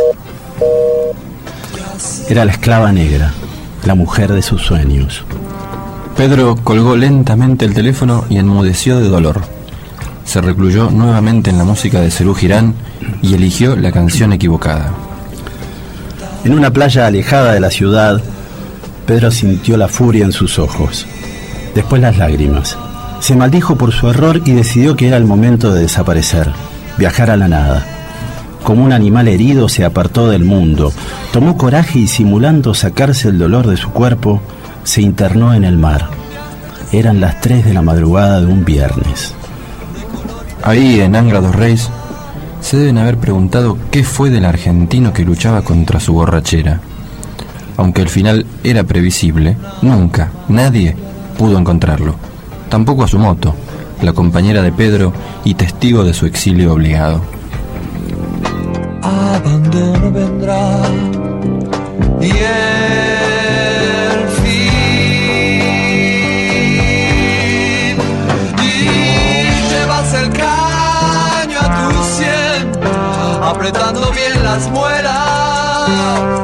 Era la esclava negra, la mujer de sus sueños. Pedro colgó lentamente el teléfono y enmudeció de dolor. Se recluyó nuevamente en la música de Serú Girán y eligió la canción equivocada. En una playa alejada de la ciudad, Pedro sintió la furia en sus ojos, después las lágrimas. Se maldijo por su error y decidió que era el momento de desaparecer, viajar a la nada. Como un animal herido se apartó del mundo, tomó coraje y simulando sacarse el dolor de su cuerpo, se internó en el mar. Eran las 3 de la madrugada de un viernes. Ahí, en Angra dos Reis, se deben haber preguntado qué fue del argentino que luchaba contra su borrachera. Aunque el final era previsible, nunca, nadie pudo encontrarlo. Tampoco a su moto, la compañera de Pedro y testigo de su exilio obligado. Abandono vendrá y el fin, y llevas el caño a tu sien, apretando bien las muelas,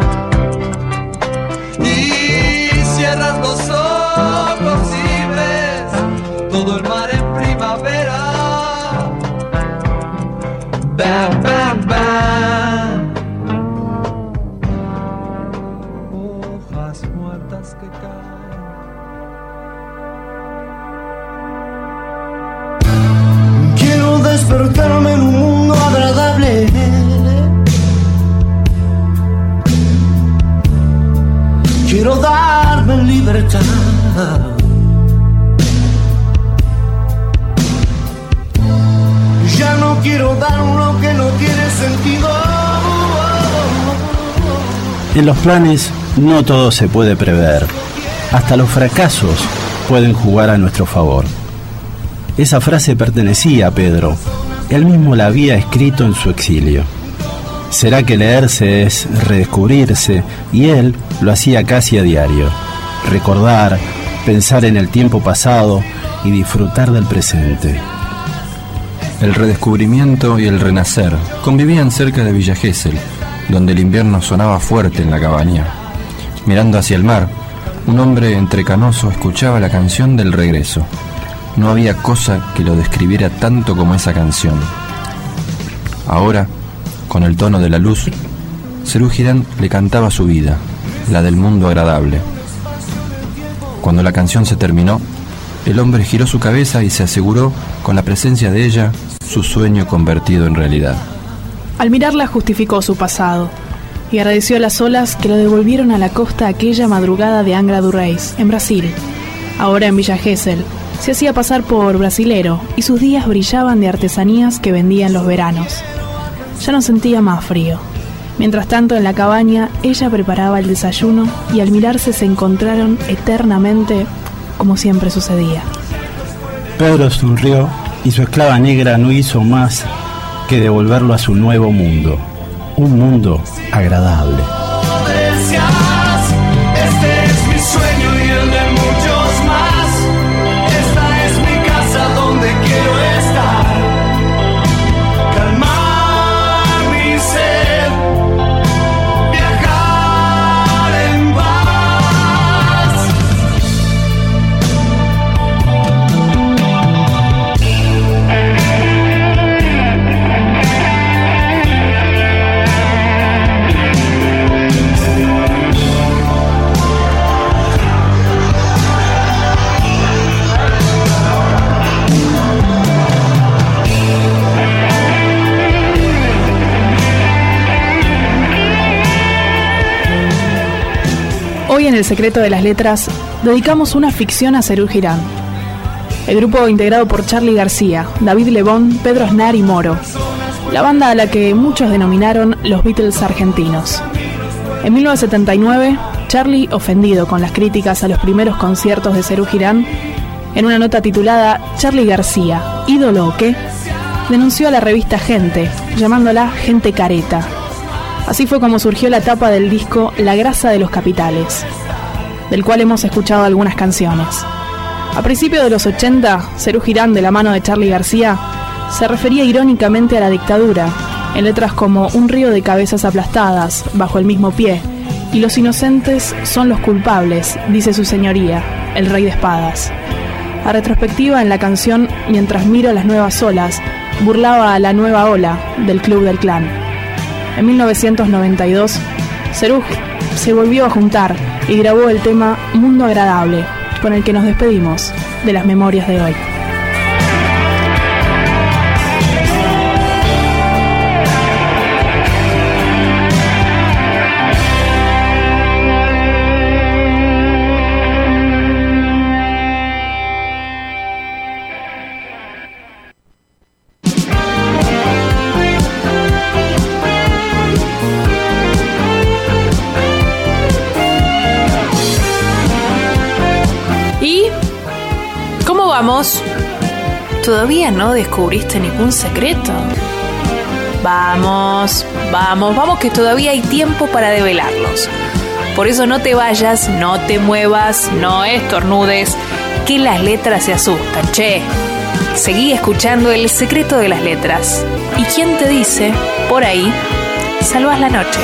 y cierras los ojos y ves todo el mar en primavera. Bam, bam, bam. Hojas muertas que caen. Quiero despertarme en un mundo agradable. Quiero darme libertad. Ya no quiero dar uno que no tiene sentido. En los planes no todo se puede prever. Hasta los fracasos pueden jugar a nuestro favor. Esa frase pertenecía a Pedro. Él mismo la había escrito en su exilio. ¿Será que leerse es redescubrirse? Y él lo hacía casi a diario. Recordar, pensar en el tiempo pasado y disfrutar del presente. El redescubrimiento y el renacer convivían cerca de Villa Gesell, donde el invierno sonaba fuerte en la cabaña. Mirando hacia el mar, un hombre entrecanoso escuchaba la canción del regreso. No había cosa que lo describiera tanto como esa canción. Ahora, con el tono de la luz, Serú Girán le cantaba su vida, la del mundo agradable. Cuando la canción se terminó, el hombre giró su cabeza y se aseguró, con la presencia de ella, su sueño convertido en realidad. Al mirarla justificó su pasado. y agradeció a las olas que lo devolvieron a la costa aquella madrugada de Angra do Reis, en Brasil. Ahora en Villa Gesell, se hacía pasar por brasilero y sus días brillaban de artesanías que vendía en los veranos. Ya no sentía más frío. Mientras tanto, en la cabaña, ella preparaba el desayuno y al mirarse se encontraron eternamente, como siempre sucedía. Pedro sonrió y su esclava negra no hizo más que devolverlo a su nuevo mundo, un mundo agradable. Este es mi sueño y el de muchos más. Esta es mi casa donde quiero estar. Calmar mi sed, viajar en paz. Hoy en El Secreto de las Letras dedicamos una ficción a Serú Girán. El grupo integrado por Charly García, David Lebón, Pedro Aznar y Moro. La banda a la que muchos denominaron los Beatles argentinos. En 1979, Charly, ofendido con las críticas a los primeros conciertos de Serú Girán, en una nota titulada Charly García, ¿ídolo o qué?, denunció a la revista Gente, llamándola Gente Careta. Así fue como surgió la tapa del disco La Grasa de los Capitales, del cual hemos escuchado algunas canciones. A principios de los 80, Serú Girán, de la mano de Charly García, se refería irónicamente a la dictadura, en letras como un río de cabezas aplastadas, bajo el mismo pie, y los inocentes son los culpables, dice su señoría, el rey de espadas. A retrospectiva, en la canción Mientras miro las nuevas olas, burlaba a la nueva ola del Club del Clan. En 1992, Serú se volvió a juntar y grabó el tema Mundo Agradable, con el que nos despedimos de las memorias de hoy. Vamos. ¿Todavía no descubriste ningún secreto? Vamos, que todavía hay tiempo para develarlos. Por eso no te vayas, no te muevas, no estornudes, que las letras se asustan, che. Seguí escuchando El Secreto de las Letras. ¿Y quién te dice? Por ahí, salvas la noche.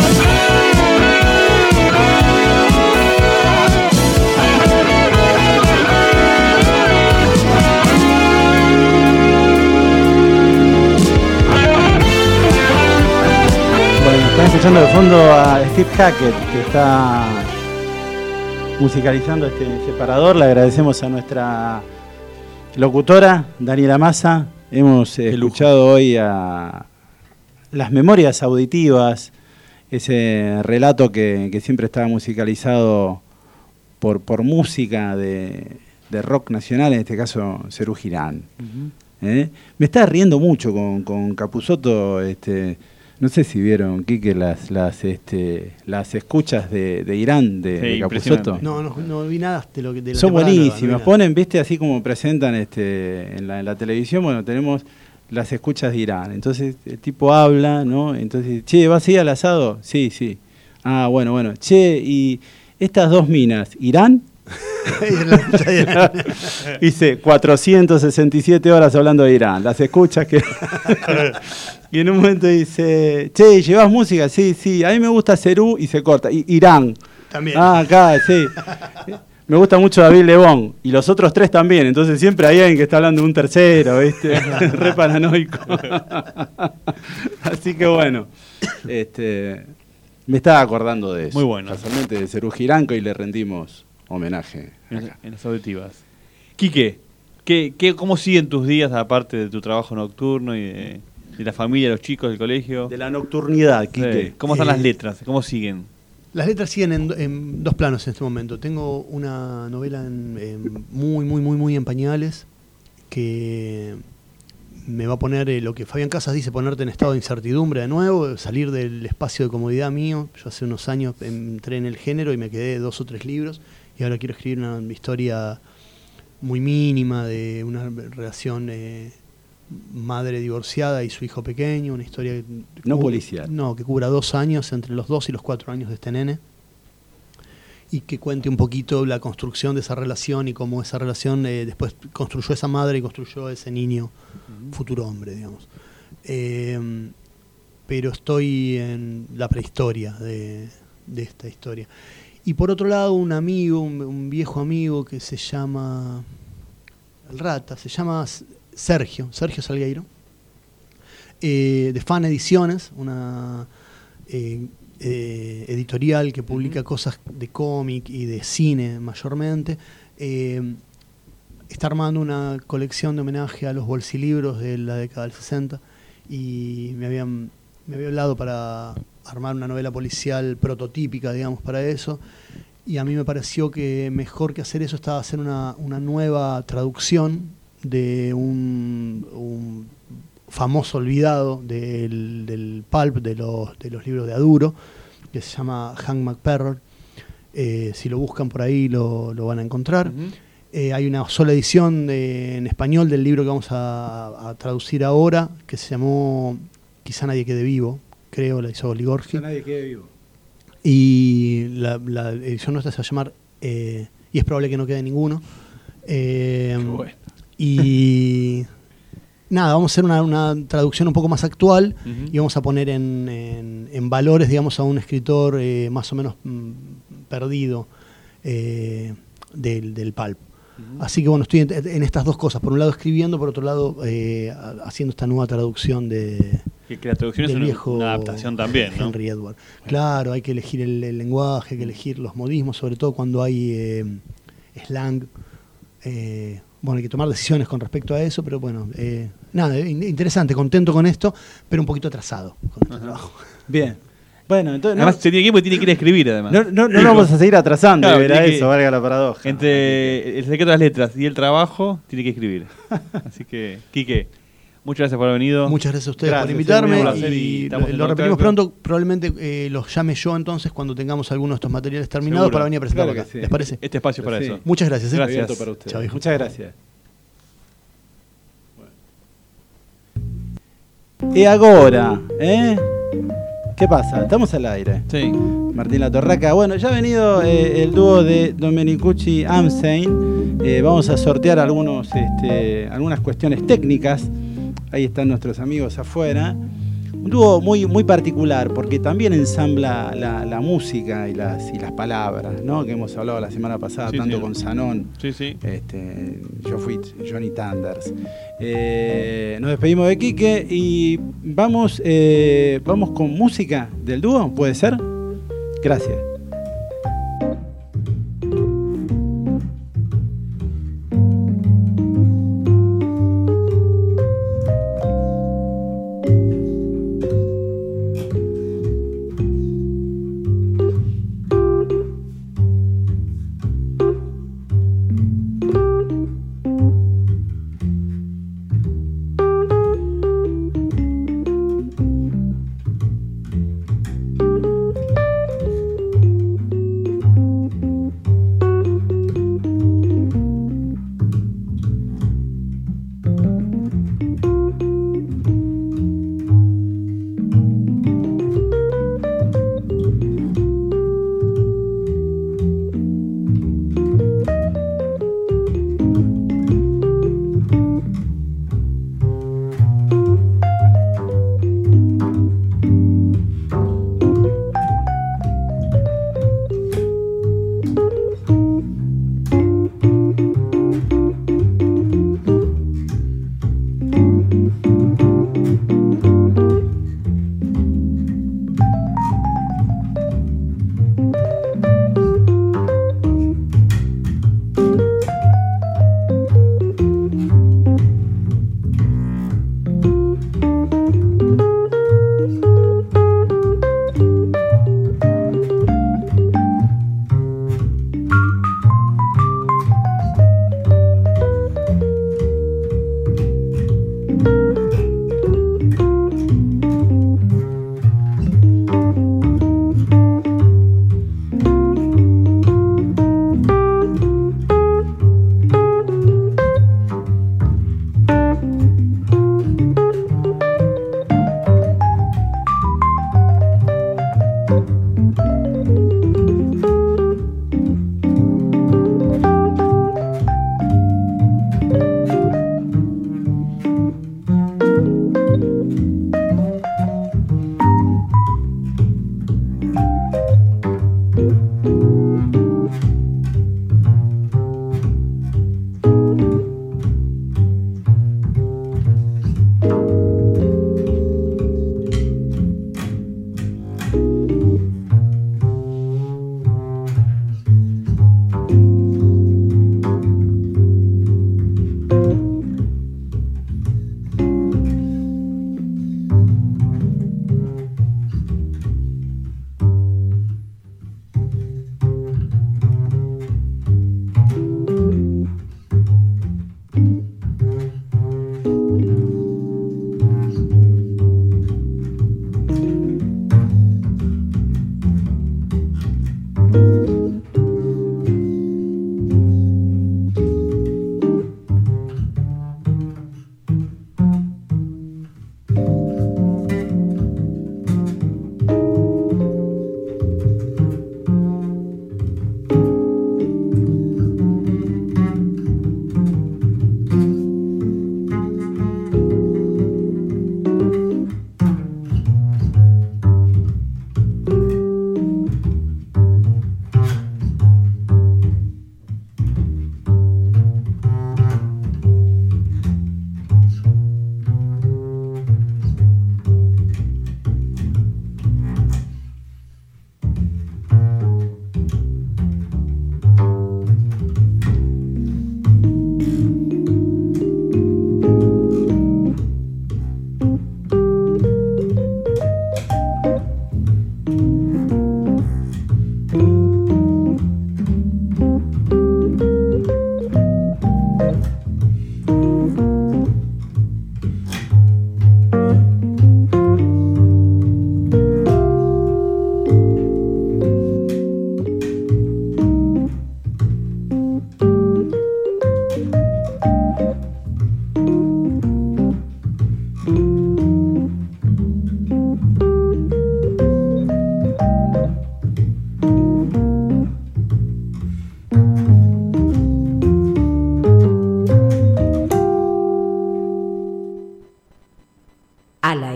Están escuchando de fondo a Steve Hackett, que está musicalizando este separador. Le agradecemos a nuestra locutora, Daniela Massa. Hemos escuchado hoy a las memorias auditivas, ese relato que siempre estaba musicalizado por música de rock nacional, en este caso Serú Girán. Me estaba riendo mucho con Capusotto. No sé si vieron, Quique, las escuchas de Irán de Capusotto. No vi nada de lo que de la son buenísimas. Nueva, ponen, viste, así como presentan en la televisión. Bueno, tenemos las escuchas de Irán. Entonces el tipo habla, ¿no? Entonces, che, ¿vas a ir al asado? Sí. Ah, bueno. Che, y estas dos minas, ¿Irán? Hice 467 horas hablando de Irán. Las escuchas que... Y en un momento dice, che, ¿llevas música? Sí, a mí me gusta Serú, y se corta. Irán. También. Ah, acá, sí. Me gusta mucho David Lebón. Y los otros tres también. Entonces siempre hay alguien que está hablando de un tercero, ¿viste? Re paranoico. Así que bueno. Me estaba acordando de eso. Muy bueno. Casualmente de Serú Girán, y le rendimos homenaje en las auditivas. Quique, ¿cómo siguen tus días aparte de tu trabajo nocturno y De la familia, los chicos, del colegio. De la nocturnidad, Quique. Sí. ¿Cómo están las letras? ¿Cómo siguen? Las letras siguen en dos planos en este momento. Tengo una novela muy en pañales que me va a poner lo que Fabián Casas dice, ponerte en estado de incertidumbre de nuevo, salir del espacio de comodidad mío. Yo hace unos años entré en el género y me quedé 2 o 3 libros y ahora quiero escribir una historia muy mínima de una relación madre divorciada y su hijo pequeño, una historia no policial. No, que cubra 2 años, entre los 2 y los 4 años de este nene, y que cuente un poquito la construcción de esa relación y cómo esa relación después construyó esa madre y construyó ese niño, futuro hombre, digamos. Pero estoy en la prehistoria de esta historia. Y por otro lado, un amigo, un viejo amigo que se llama El Rata, se llama Sergio Salgueiro, de Fan Ediciones, una editorial que publica cosas de cómic y de cine mayormente. Está armando una colección de homenaje a los bolsilibros de la década del 60 y me había hablado para armar una novela policial prototípica, digamos, para eso. Y a mí me pareció que mejor que hacer eso estaba hacer una nueva traducción de un famoso olvidado del pulp de los libros de Aduro, que se llama Hank McPerror. Si lo buscan por ahí lo van a encontrar. Hay una sola edición en español del libro que vamos a traducir ahora, que se llamó Quizá nadie quede vivo, creo, la hizo Ligorski. Quizá nadie quede vivo. Y la edición nuestra se va a llamar y es probable que no quede ninguno. Bueno. Y nada, vamos a hacer una traducción un poco más actual y vamos a poner en valores, digamos, a un escritor más o menos perdido del pulp. Así que bueno, estoy en estas dos cosas. Por un lado escribiendo, por otro lado haciendo esta nueva traducción de... Que la traducción es una adaptación también, ¿no? Henry Edward. Claro, hay que elegir el lenguaje, hay que elegir los modismos, sobre todo cuando hay slang. Bueno, hay que tomar decisiones con respecto a eso, pero bueno, nada, interesante, contento con esto, pero un poquito atrasado con este trabajo. Bien. Bueno, entonces... Además, tiene que ir a escribir, además. No vamos a seguir atrasando, claro, era eso, valga la paradoja. Entre el secreto de las letras y el trabajo, tiene que escribir. Así que, Quique, muchas gracias por haber venido. Muchas gracias a ustedes por invitarme y lo repetimos pronto. Probablemente los llame yo entonces cuando tengamos algunos de estos materiales terminados. Seguro, para venir a presentarlo acá. Sí. ¿Les parece? Este espacio para eso. Muchas gracias. Gracias. Para usted. Chao, hijo. Muchas gracias. Y ahora, ¿qué pasa? Estamos al aire. Sí. Martín La Torraca. Bueno, ya ha venido el dúo de Domenicucci Amstein. Vamos a sortear algunas cuestiones técnicas. Ahí están nuestros amigos afuera. Un dúo muy particular porque también ensambla la música y las palabras, ¿no? Que hemos hablado la semana pasada, sí, tanto con Sanón. Sí, sí. Yo fui Johnny Thunders. Nos despedimos de Quique y vamos con música del dúo, ¿puede ser? Gracias.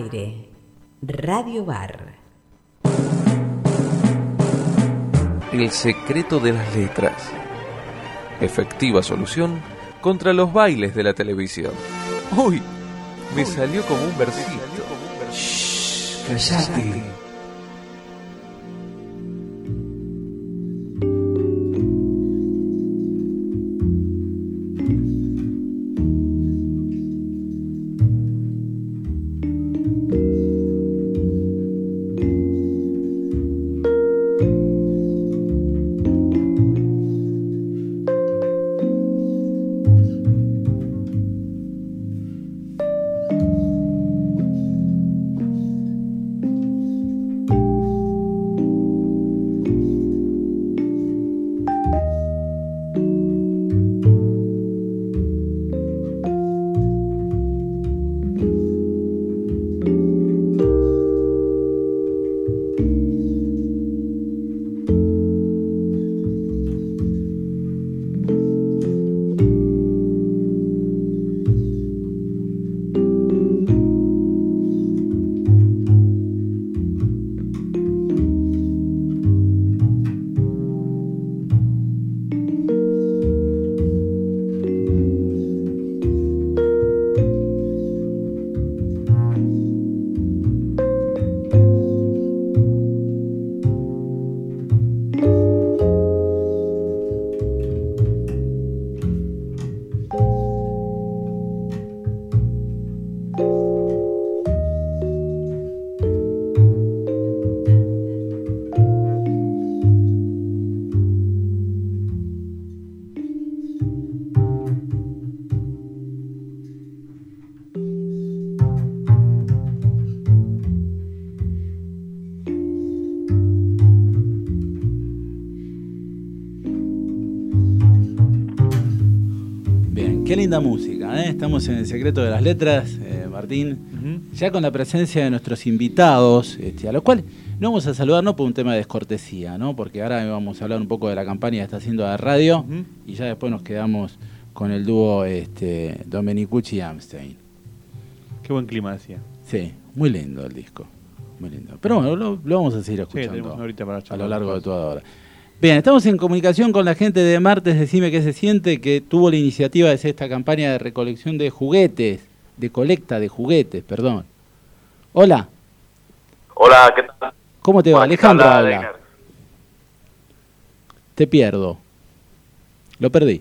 aire, Radio Bar. El secreto de las letras. Efectiva solución contra los bailes de la televisión. ¡Uy! Me salió como un versito. ¡Shh! ¡Cállate! Qué linda música, ¿eh? Estamos en el secreto de las letras, Martín, ya con la presencia de nuestros invitados, a los cuales no vamos a saludar no por un tema de descortesía, ¿no? Porque ahora vamos a hablar un poco de la campaña que está haciendo la radio y ya después nos quedamos con el dúo Domenicucci y Amstein. Qué buen clima decía. Sí, muy lindo el disco, muy lindo. Pero bueno, lo vamos a seguir escuchando ahorita para a lo largo de toda hora. Bien, estamos en comunicación con la gente de Martes Decime Qué Se Siente, que tuvo la iniciativa de hacer esta campaña de recolección de juguetes, de colecta de juguetes, perdón. Hola. Hola, ¿qué tal? ¿Cómo te va? Alejandro Hola, habla. Deiner. Te pierdo. Lo perdí.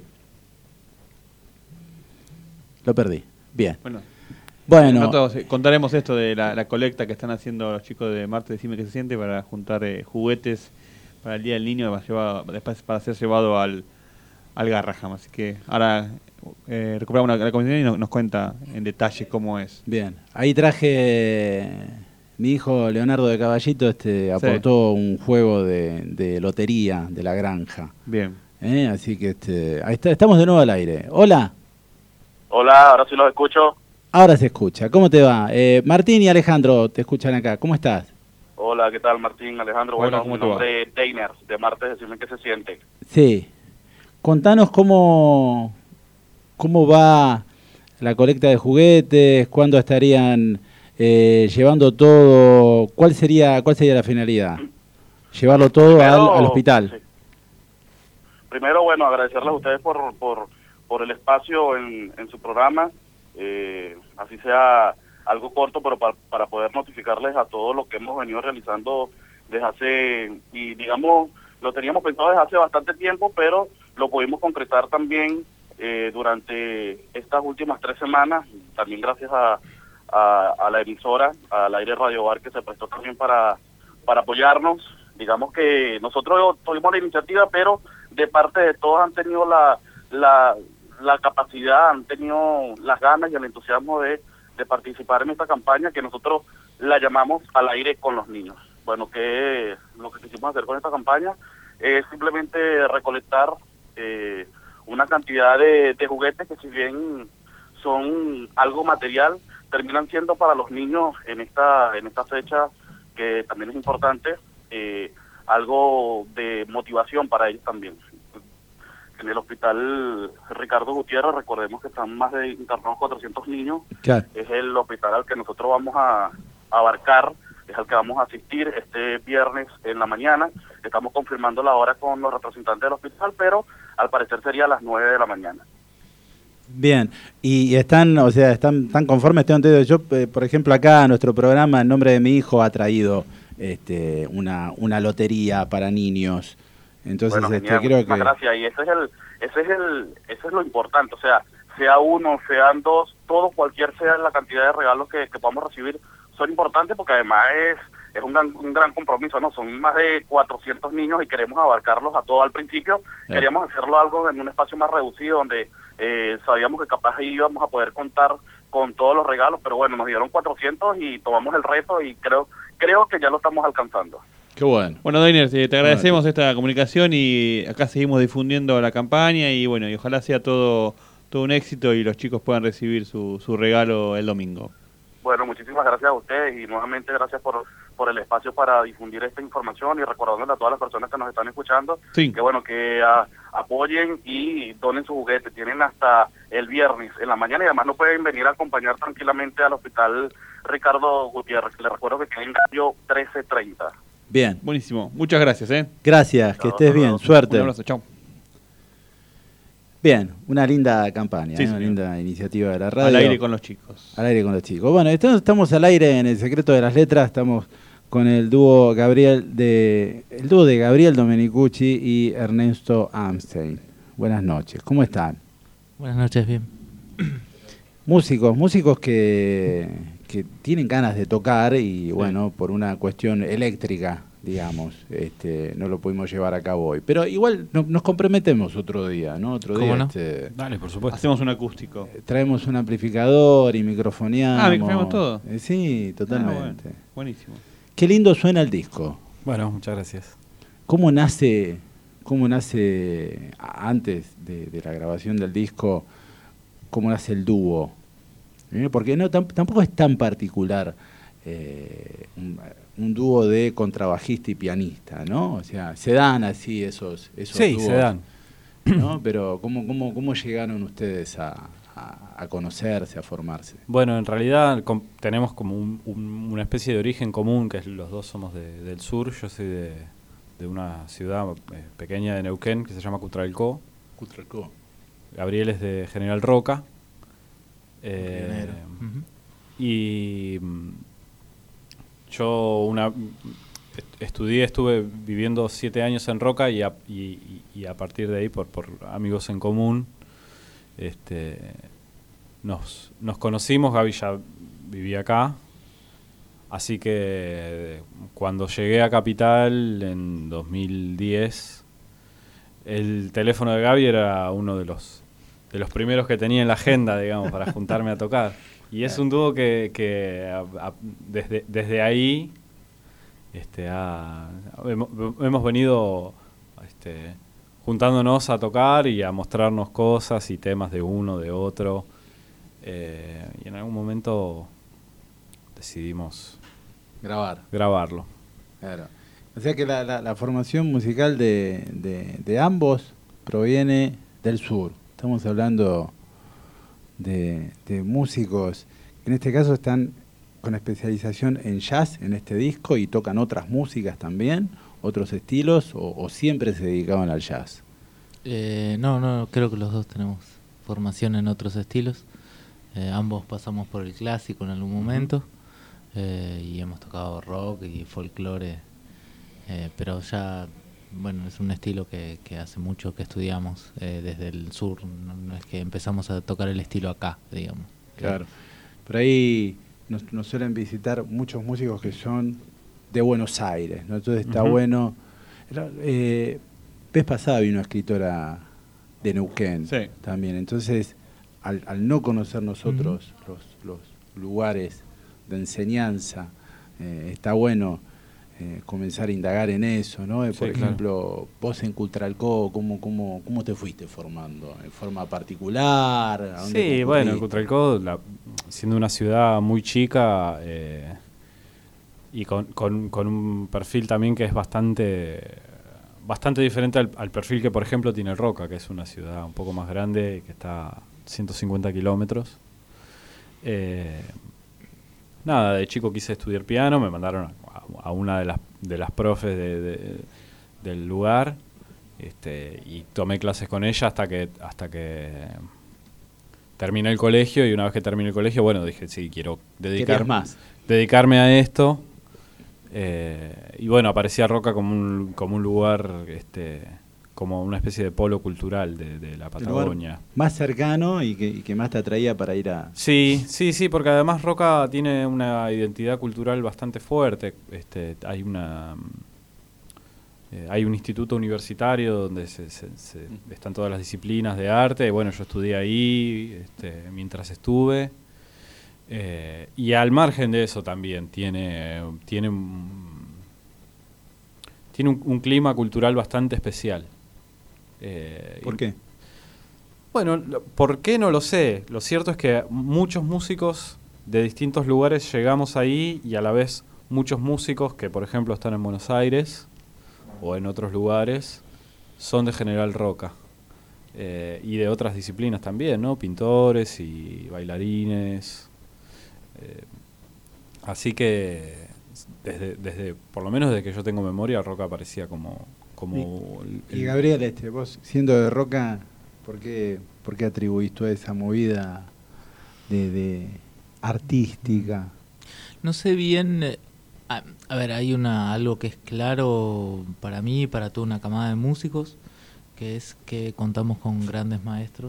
Bien. Bueno. Nosotros contaremos esto de la colecta que están haciendo los chicos de Martes Decime Qué Se Siente para juntar juguetes para el Día del Niño, después para ser llevado al Garraham. Así que ahora recuperamos la conversación y nos cuenta en detalle cómo es. Bien, ahí traje, mi hijo Leonardo de Caballito aportó un juego de lotería de la granja. Bien. Así que ahí estamos de nuevo al aire. Hola. Hola, ahora sí los escucho. Ahora se escucha. ¿Cómo te va? Martín y Alejandro te escuchan acá. ¿Cómo estás? Hola, ¿qué tal, Martín, Alejandro? Hola, bueno, mi nombre es Deiner, de Martes Decime Qué Se Siente. Sí. Contanos cómo va la colecta de juguetes, cuándo estarían llevando todo, cuál sería la finalidad. Llevarlo todo al hospital. Sí. Primero, bueno, agradecerles a ustedes por el espacio en su programa, así sea algo corto, pero para poder notificarles a todos lo que hemos venido realizando desde hace, y digamos, lo teníamos pensado desde hace bastante tiempo, pero lo pudimos concretar también durante estas últimas 3 semanas, también gracias a la emisora, al Aire Radio Bar, que se prestó también para apoyarnos. Digamos que nosotros tuvimos la iniciativa, pero de parte de todos han tenido la capacidad, han tenido las ganas y el entusiasmo de participar en esta campaña que nosotros la llamamos Al Aire con los Niños. Bueno, que lo que quisimos hacer con esta campaña es simplemente recolectar una cantidad de juguetes que, si bien son algo material, terminan siendo para los niños en esta fecha, que también es importante, algo de motivación para ellos también. En el hospital Ricardo Gutiérrez, recordemos que están más de internados 400 niños. Claro. Es el hospital al que nosotros vamos a abarcar es al que vamos a asistir este viernes en la mañana. Estamos confirmando la hora con los representantes del hospital, pero al parecer sería a las 9 de la mañana. Bien, y están conformes, tengo entendido. Yo, por ejemplo, acá nuestro programa, en nombre de mi hijo, ha traído una lotería para niños. Entonces, bueno, genial, creo que... gracias, y eso es lo importante, o sea uno, sean dos, todo, cualquier sea la cantidad de regalos que podamos recibir, son importantes porque además es un gran compromiso, ¿no? Son más de 400 niños y queremos abarcarlos a todos al principio. Queríamos hacerlo algo en un espacio más reducido donde sabíamos que capaz ahí íbamos a poder contar con todos los regalos, pero bueno, nos dieron 400 y tomamos el reto y creo que ya lo estamos alcanzando. Qué bueno. Bueno, Doiner, te agradecemos esta comunicación y acá seguimos difundiendo la campaña y bueno, y ojalá sea todo un éxito y los chicos puedan recibir su regalo el domingo. Bueno, muchísimas gracias a ustedes y nuevamente gracias por el espacio para difundir esta información y recordándole a todas las personas que nos están escuchando que bueno, que apoyen y donen su juguete. Tienen hasta el viernes en la mañana y además no pueden venir a acompañar tranquilamente al Hospital Ricardo Gutiérrez. Les recuerdo que queda en Gallo 1330. Bien. Buenísimo. Muchas gracias. Gracias, que estés bien. Suerte. Un abrazo, chao. Bien, una linda campaña, Sí, una linda iniciativa de la radio. Al aire con los chicos. Al aire con los chicos. Bueno, estamos al aire en El Secreto de las Letras, estamos con el dúo de Gabriel Domenicucci y Ernesto Amstein. Buenas noches, ¿cómo están? Buenas noches, bien. Músicos que tienen ganas de tocar y bueno, por una cuestión eléctrica, digamos, no lo pudimos llevar a cabo hoy. Pero igual nos comprometemos otro día, ¿no? Otro día. No? Dale, por supuesto. Hacemos un acústico. Traemos un amplificador y microfoneamos. ¿Microfoneamos todo? Sí, totalmente. Bueno, buenísimo. Qué lindo suena el disco. Bueno, muchas gracias. ¿Cómo nace antes de la grabación del disco, cómo nace el dúo? Porque tampoco es tan particular un dúo de contrabajista y pianista, ¿no? O sea, se dan así esos sí, dúos, se dan. ¿no? Pero ¿cómo llegaron ustedes a conocerse, a formarse? Bueno, en realidad tenemos como una especie de origen común, que es los dos somos del sur. Yo soy de una ciudad pequeña de Neuquén que se llama Cutralcó. Gabriel es de General Roca. Y yo estuve viviendo 7 años en Roca y a partir de ahí, por amigos en común, nos conocimos. Gaby ya vivía acá, así que cuando llegué a Capital en 2010, el teléfono de Gaby era uno de los primeros que tenía en la agenda, digamos, para juntarme a tocar. Y es un dúo que desde ahí hemos venido juntándonos a tocar y a mostrarnos cosas y temas de uno, de otro. Y en algún momento decidimos grabarlo. Claro. O sea que la formación musical de ambos proviene del sur. Estamos hablando de músicos que en este caso están con especialización en jazz en este disco y tocan otras músicas también, otros estilos, o siempre se dedicaban al jazz. No, creo que los dos tenemos formación en otros estilos. Ambos pasamos por el clásico en algún momento y hemos tocado rock y folclore, pero ya, bueno, es un estilo que hace mucho que estudiamos desde el sur. No es que empezamos a tocar el estilo acá, digamos. Claro. Por ahí nos suelen visitar muchos músicos que son de Buenos Aires, ¿no? Entonces está bueno. Vez pasada vino una escritora de Neuquén también. Entonces, al no conocer nosotros los lugares de enseñanza, está bueno comenzar a indagar en eso, ¿no? Por ejemplo, vos en Cutralcó, ¿cómo te fuiste formando? ¿En forma particular? Sí, bueno, en Cutralcó, siendo una ciudad muy chica y con un perfil también que es bastante diferente al perfil que, por ejemplo, tiene Roca, que es una ciudad un poco más grande, que está a 150 kilómetros. nada, de chico quise estudiar piano, me mandaron a una de las profes del lugar, y tomé clases con ella hasta que terminé el colegio, y una vez que terminé el colegio, bueno, dije, sí, quiero dedicarme a esto. Y bueno, aparecía Roca como un lugar, como una especie de polo cultural de la Patagonia. Más cercano y que más te atraía para ir a... Sí, porque además Roca tiene una identidad cultural bastante fuerte. Hay un instituto universitario donde están todas las disciplinas de arte. Bueno, yo estudié ahí mientras estuve. Y al margen de eso también tiene un clima cultural bastante especial. ¿Por qué? Bueno, ¿por qué? No lo sé. Lo cierto es que muchos músicos de distintos lugares llegamos ahí, y a la vez muchos músicos que, por ejemplo, están en Buenos Aires o en otros lugares, son de General Roca. Y de otras disciplinas también, ¿no? Pintores y bailarines. Así que desde por lo menos desde que yo tengo memoria, Roca aparecía como y Gabriel, vos siendo de Roca, ¿por qué atribuís toda esa movida de artística? No sé bien. A ver, hay algo que es claro para mí y para toda una camada de músicos, que es que contamos con grandes maestros,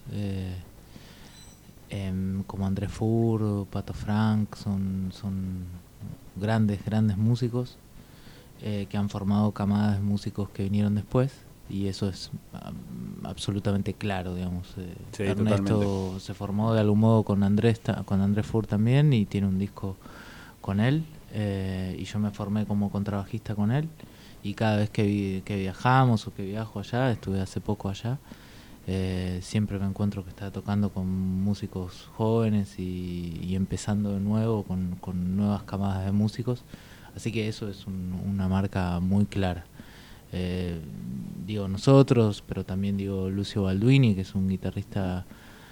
como Andrés Fur, Pato Frank, son grandes músicos que han formado camadas de músicos que vinieron después, y eso es absolutamente claro, digamos. Sí, Ernesto totalmente. se formó de algún modo con Andrés Fur también, y tiene un disco con él, y yo me formé como contrabajista con él, y cada vez que viajamos o que viajo allá, estuve hace poco allá, siempre me encuentro que está tocando con músicos jóvenes y empezando de nuevo con nuevas camadas de músicos, así que eso es una marca muy clara. Digo nosotros, pero también digo Lucio Balduini, que es un guitarrista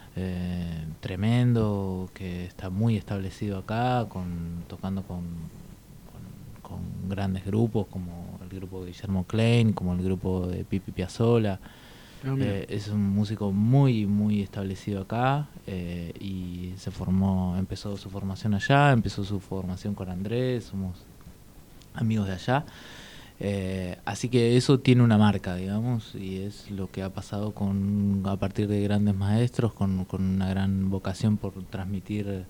tremendo, que está muy establecido acá, tocando con grandes grupos, como el grupo de Guillermo Klein, como el grupo de Pipi Piazzolla. Es un músico muy establecido acá, y empezó su formación allá, empezó su formación con Andrés, somos amigos de allá. Así que eso tiene una marca, digamos, y es lo que ha pasado a partir de grandes maestros, con una gran vocación por transmitir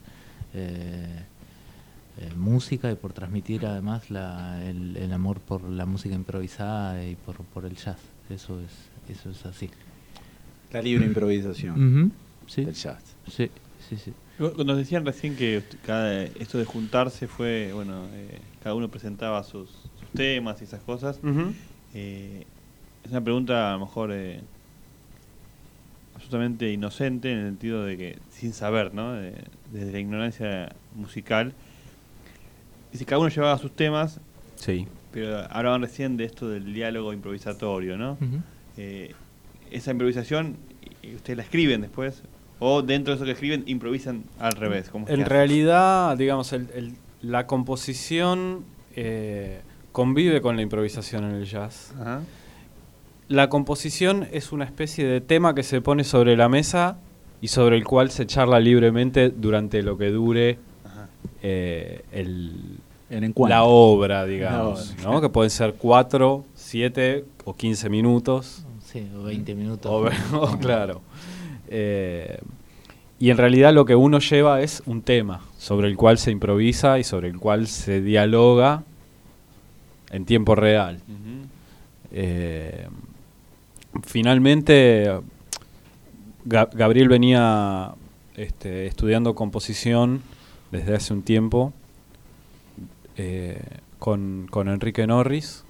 música, y por transmitir además el amor por la música improvisada y por el jazz. Eso es así. La libre improvisación. Sí. Del jazz. Sí. Nos decían recién que esto de juntarse fue, cada uno presentaba sus temas y esas cosas. Es una pregunta a lo mejor absolutamente inocente, en el sentido de que sin saber, ¿no? Desde la ignorancia musical. Dice, cada uno llevaba sus temas, sí, pero hablaban recién de esto del diálogo improvisatorio, ¿no? Esa improvisación, ¿ustedes la escriben después? ¿O dentro de eso que escriben, improvisan al revés? En realidad, digamos, la composición convive con la improvisación en el jazz. Ajá. La composición es una especie de tema que se pone sobre la mesa y sobre el cual se charla libremente durante lo que dure la obra, digamos, ¿no? Que pueden ser 4, 7 o 15 minutos. Sí, o 20 minutos. Claro. Y en realidad lo que uno lleva es un tema sobre el cual se improvisa y sobre el cual se dialoga en tiempo real. Finalmente, Gabriel venía estudiando composición desde hace un tiempo con Enrique Norris.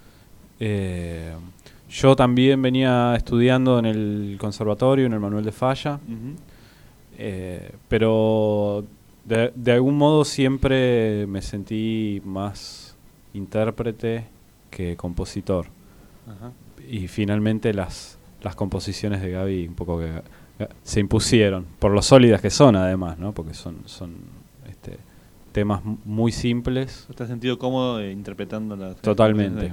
Yo también venía estudiando en el conservatorio, en el Manuel de Falla, pero de algún modo siempre me sentí más intérprete que compositor. Ajá. Y finalmente las composiciones de Gaby un poco que se impusieron, por lo sólidas que son además, ¿no? Porque son temas muy simples. ¿Te has sentido cómodo interpretando las? Totalmente.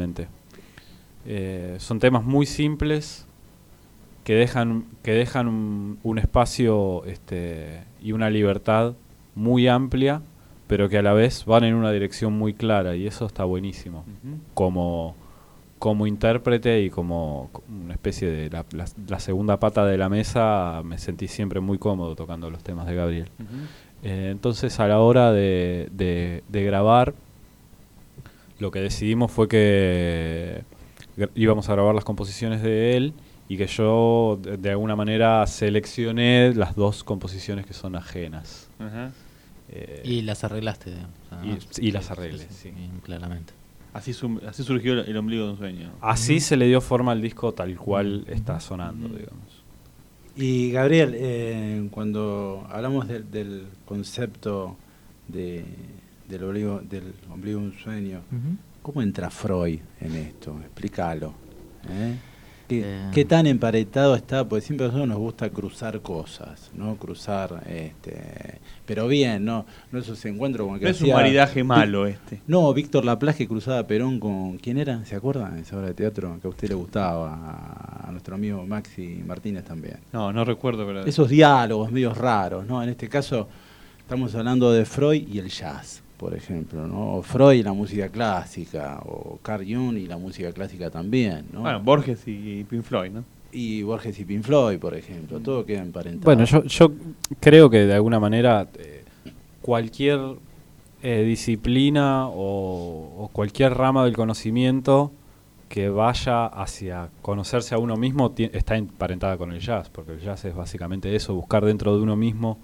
Son temas muy simples que dejan un espacio y una libertad muy amplia, pero que a la vez van en una dirección muy clara, y eso está buenísimo. Como intérprete y como una especie de la segunda pata de la mesa, me sentí siempre muy cómodo tocando los temas de Gabriel. Entonces, a la hora de grabar, lo que decidimos fue que íbamos a grabar las composiciones de él y que yo de alguna manera seleccioné las 2 composiciones que son ajenas. Y las arreglaste, digamos. Y las arreglé, sí. Claramente. Así surgió el ombligo de un sueño. Así se le dio forma al disco tal cual está sonando, digamos. Y Gabriel, cuando hablamos del concepto del ombligo de un sueño, ¿cómo entra Freud en esto? Explícalo. ¿Qué tan emparetado está? Porque siempre a nosotros nos gusta cruzar cosas, ¿no? Cruzar, pero bien, no esos encuentros como que no es un maridaje malo No, Víctor Laplace que cruzaba Perón con... ¿Quién era? ¿Se acuerdan de esa obra de teatro que a usted le gustaba? A nuestro amigo Maxi Martínez también. No recuerdo, pero... Esos diálogos medios raros, ¿no? En este caso estamos hablando de Freud y el jazz, por ejemplo, ¿no? O Freud y la música clásica, o Carl Jung y la música clásica también, ¿no? Bueno, Borges y Pink Floyd, ¿no? Y Borges y Pink Floyd, por ejemplo, todo queda emparentado. Bueno, yo creo que de alguna manera cualquier disciplina o cualquier rama del conocimiento que vaya hacia conocerse a uno mismo está emparentada con el jazz, porque el jazz es básicamente eso, buscar dentro de uno mismo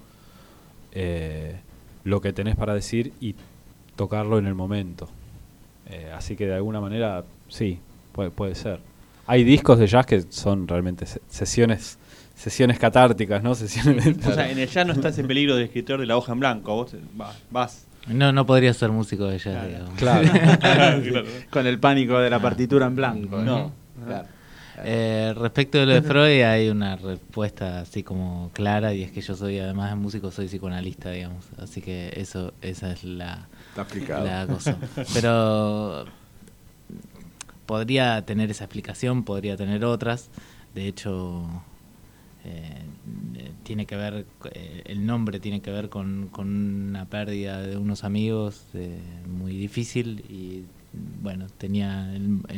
lo que tenés para decir y tocarlo en el momento. Así que de alguna manera, sí, puede ser. Hay discos de jazz que son realmente sesiones catárticas, ¿no? Sesiones o sea, en el jazz no estás en peligro del escritor de la hoja en blanco, vos vas. No podría ser músico de jazz, digamos. Claro. Con el pánico de la partitura en blanco, ¿no? Claro. Respecto de lo de Freud hay una respuesta así como clara, y es que yo soy, además de músico, soy psicoanalista, digamos, así que esa es la cosa. Pero podría tener esa explicación, podría tener otras. De hecho, tiene que ver, el nombre tiene que ver con una pérdida de unos amigos muy difícil, y bueno, tenía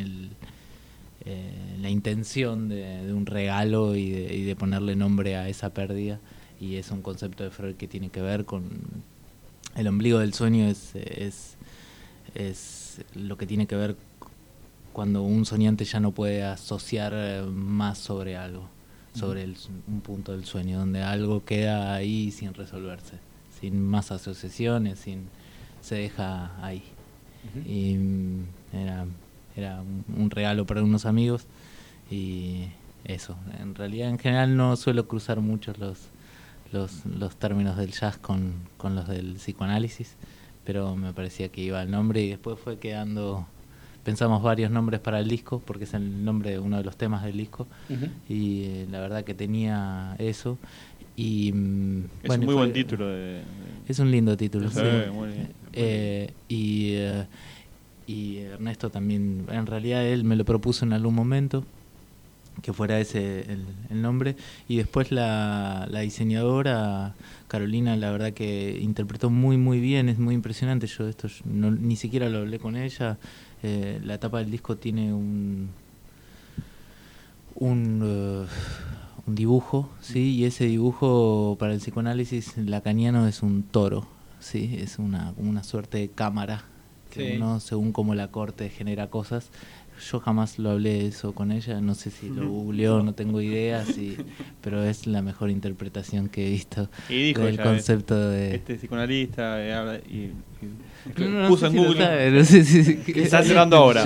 la intención de un regalo y de ponerle nombre a esa pérdida, y es un concepto de Freud que tiene que ver con el ombligo del sueño. Es lo que tiene que ver cuando un soñante ya no puede asociar más sobre algo, sobre un punto del sueño, donde algo queda ahí sin resolverse, sin más asociaciones, se deja ahí. Y era un regalo para unos amigos, y eso. En realidad, en general, no suelo cruzar mucho los términos del jazz con los del psicoanálisis, pero me parecía que iba el nombre, y después fue quedando... Pensamos varios nombres para el disco, porque es el nombre de uno de los temas del disco, y la verdad que tenía eso. Y es un muy buen título. Es un lindo título, sí. Muy bien. Y Ernesto también, en realidad él me lo propuso en algún momento, que fuera ese el nombre, y después la diseñadora Carolina, la verdad que interpretó muy muy bien, es muy impresionante. Yo esto ni siquiera lo hablé con ella. La tapa del disco tiene un dibujo, ¿sí? Y ese dibujo para el psicoanálisis lacaniano es un toro, ¿sí? Es una suerte de cámara que uno, según cómo la corte, genera cosas. Yo jamás lo hablé eso con ella, no sé si lo googleó, no tengo idea, pero es la mejor interpretación que he visto del concepto de... Este psicoanalista habla y puso en Google. Está cerrando ahora.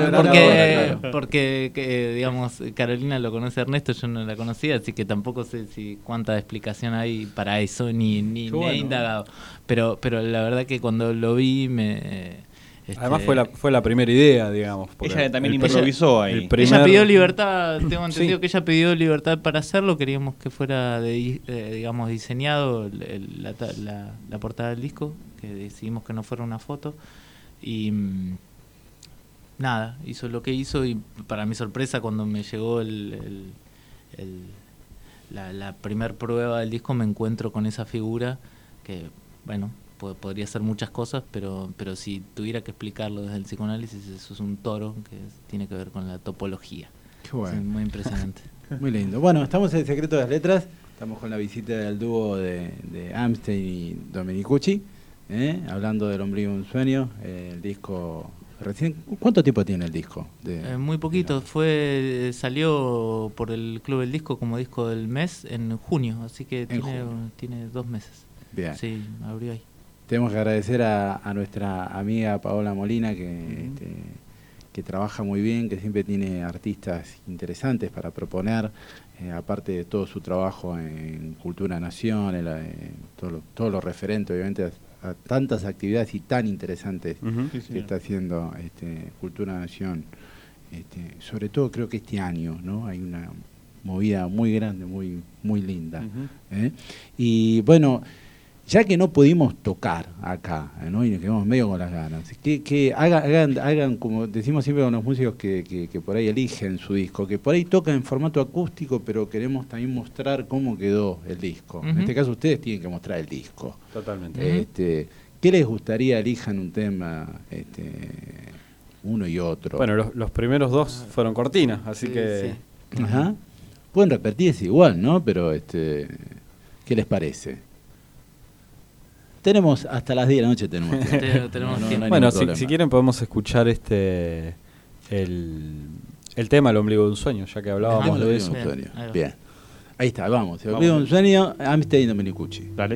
Porque digamos, Carolina lo conoce a Ernesto, yo no la conocía, así que tampoco sé cuánta explicación hay para eso, ni he indagado. Pero la verdad que cuando lo vi Además fue la primera idea, digamos. Ella también improvisó ahí. Ella pidió libertad, tengo entendido que ella pidió libertad para hacerlo, queríamos que fuera digamos diseñado la portada del disco, que decidimos que no fuera una foto y nada, hizo lo que hizo y para mi sorpresa cuando me llegó la primer prueba del disco me encuentro con esa figura que, bueno, podría ser muchas cosas, pero si tuviera que explicarlo desde el psicoanálisis, eso es un toro que tiene que ver con la topología. Qué bueno. Es muy impresionante. Muy lindo. Bueno, estamos en El Secreto de las Letras, estamos con la visita del dúo de Amstein y Domenicucci, hablando del Ombligo de un Sueño, el disco recién. ¿Cuánto tiempo tiene el disco? Muy poquito, salió por el Club del Disco como disco del mes en junio, así que tiene 2 meses. Bien. Sí, abrió ahí. Tenemos que agradecer a nuestra amiga Paola Molina que trabaja muy bien, que siempre tiene artistas interesantes para proponer, aparte de todo su trabajo en Cultura Nación, todo lo referente obviamente a tantas actividades y tan interesantes que está haciendo Cultura Nación. Sobre todo creo que este año, ¿no? Hay una movida muy grande, muy linda. Y bueno, ya que no pudimos tocar acá, ¿no? Y nos quedamos medio con las ganas, que hagan como decimos siempre con los músicos que por ahí eligen su disco, que por ahí tocan en formato acústico, pero queremos también mostrar cómo quedó el disco. En este caso ustedes tienen que mostrar el disco. Totalmente. ¿Qué les gustaría? Elijan un tema, uno y otro. Bueno, los primeros 2 fueron cortinas, así que... Sí. Ajá. Pueden repetirse igual, ¿no? Pero, ¿qué les parece? Tenemos hasta las 10 de la noche tenemos tiempo. Bueno, si quieren podemos escuchar el tema El Ombligo de un Sueño, ya que hablábamos de eso. Bien. Ahí está, vamos. El Ombligo de un Sueño, Amstein y Domenicucci. Dale.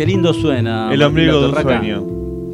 Qué lindo suena. El ombligo de un Torraca. sueño.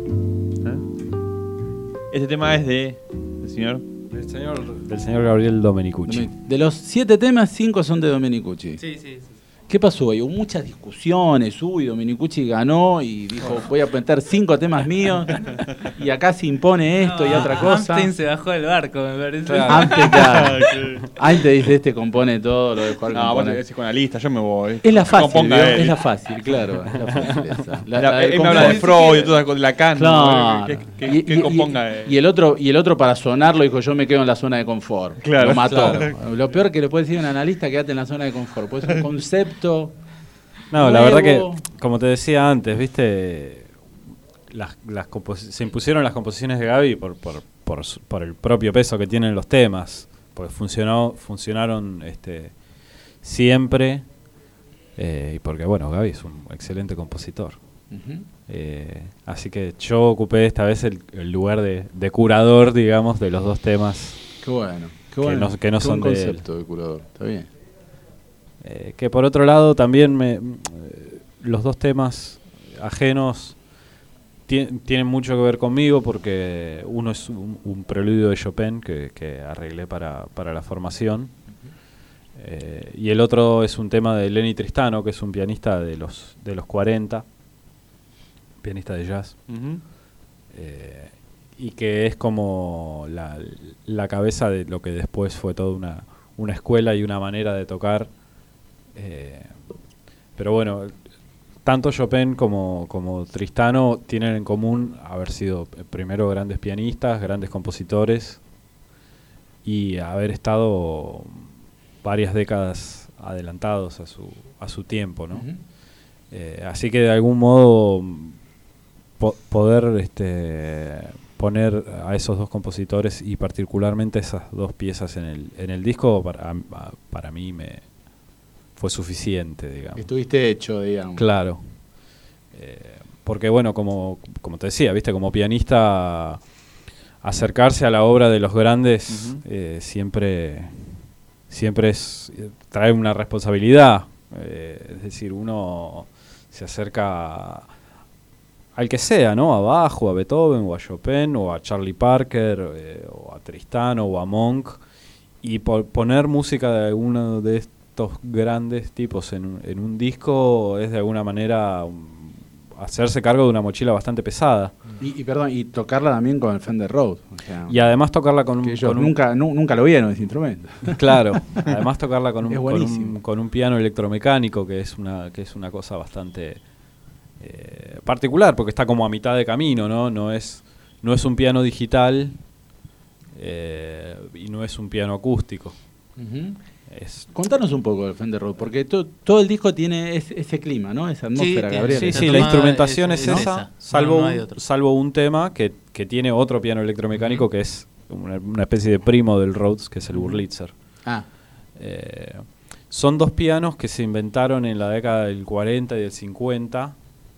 Este tema es del señor Del señor Gabriel Domenicucci. De los 7 temas, 5 son de Domenicucci. Sí. ¿Qué pasó hoy? Hubo muchas discusiones. Domenicucci ganó y dijo, voy a meter 5 temas míos. Y acá se impone esto y otra cosa. Amstein se bajó del barco, me parece. Claro. Antes dice, este compone todo, lo de Juan No, vos compone. te decís con la lista, yo me voy. Es la fácil, Componga ¿vio? él. Es la fácil, claro. Es la fácil esa. Él me habla de Freud, de Lacan. Claro. Que componga él. Y el otro para sonarlo dijo, yo me quedo en la zona de confort. Claro. Lo mató. Claro. Lo peor que le puede decir a un analista, quédate en la zona de confort. Pues es un concepto. No, la nuevo. verdad que, como te decía antes, viste, se impusieron las composiciones de Gaby por el propio peso que tienen los temas, porque funcionaron siempre, y porque, bueno, Gaby es un excelente compositor. Uh-huh. Así que yo ocupé esta vez el lugar de curador, digamos, de los 2 temas. Qué bueno. Que no son buen de él. concepto de curador, está bien. Que por otro lado también los 2 temas ajenos tienen mucho que ver conmigo, porque uno es un preludio de Chopin que arreglé para la formación, y el otro es un tema de Lenny Tristano, que es un pianista de los 40, pianista de jazz, y que es como la cabeza de lo que después fue toda una escuela y una manera de tocar. Pero bueno, tanto Chopin como Tristano tienen en común haber sido primero grandes pianistas, grandes compositores, y haber estado varias décadas adelantados a su tiempo, ¿no? Uh-huh. Así que de algún modo poder poner a esos 2 compositores y particularmente esas 2 piezas en el disco para mí fue suficiente, digamos. Estuviste hecho, digamos. Claro. Porque bueno, como te decía, viste, como pianista, acercarse a la obra de los grandes siempre trae una responsabilidad. Es decir, uno se acerca al que sea, ¿no? A Bach, o a Beethoven, o a Chopin, o a Charlie Parker, o a Tristano, o a Monk, y poner música de alguno de estos grandes tipos en un disco es de alguna manera hacerse cargo de una mochila bastante pesada. Y tocarla también con el Fender Rhodes. O sea, y además tocarla con nunca lo vieron ese instrumento. Claro, además tocarla con un piano electromecánico, que es una cosa bastante particular, porque está como a mitad de camino, ¿no? No es un piano digital y no es un piano acústico. Uh-huh. Contanos un poco del Fender Rhodes, porque todo el disco tiene ese clima, ¿no? Esa atmósfera, Gabriel. Sí, la instrumentación es ¿no? esa, salvo un tema que tiene otro piano electromecánico que es una especie de primo del Rhodes, que es el Wurlitzer. Son 2 pianos que se inventaron en la década del 40 y del 50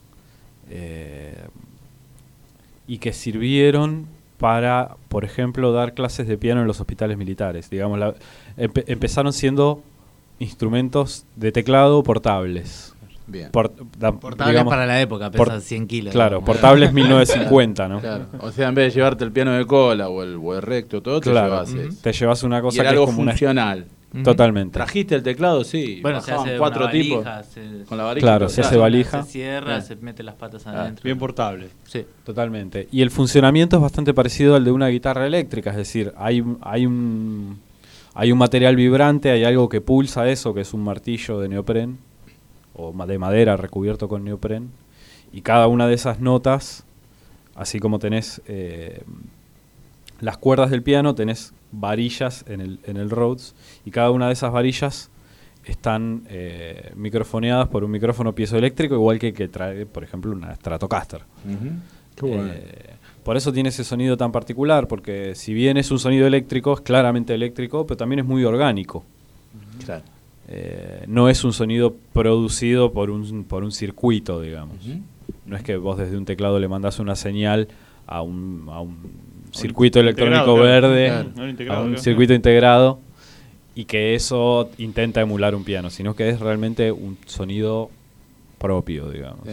y que sirvieron para, por ejemplo, dar clases de piano en los hospitales militares. Digamos, empezaron siendo instrumentos de teclado portables. Bien. Portables, digamos, para la época, pesan 100 kilos. Claro, portables 1950, ¿no? Claro. O sea, en vez de llevarte el piano de cola o el recto, todo, claro, te llevas una cosa y era que algo es como funcional. Totalmente. ¿Trajiste el teclado? Sí. Bueno, se hace 4 valija, tipos. Con la valija. Claro, se hace valija. Se cierra, se mete las patas adentro. Bien portable. Sí. Totalmente. Y el funcionamiento es bastante parecido al de una guitarra eléctrica, es decir, hay un material vibrante, hay algo que pulsa eso, que es un martillo de neopren o de madera recubierto con neopren, y cada una de esas notas, así como tenés las cuerdas del piano, tenés varillas en el Rhodes, y cada una de esas varillas están microfoneadas por un micrófono piezoeléctrico, igual que trae, por ejemplo, una Stratocaster. Qué bueno. Por eso tiene ese sonido tan particular, porque si bien es un sonido eléctrico, es claramente eléctrico, pero también es muy orgánico. Claro. No es un sonido producido por un circuito, digamos. No es que vos desde un teclado le mandás una señal a un circuito electrónico verde, a un circuito integrado, y que eso intenta emular un piano, sino que es realmente un sonido propio, digamos.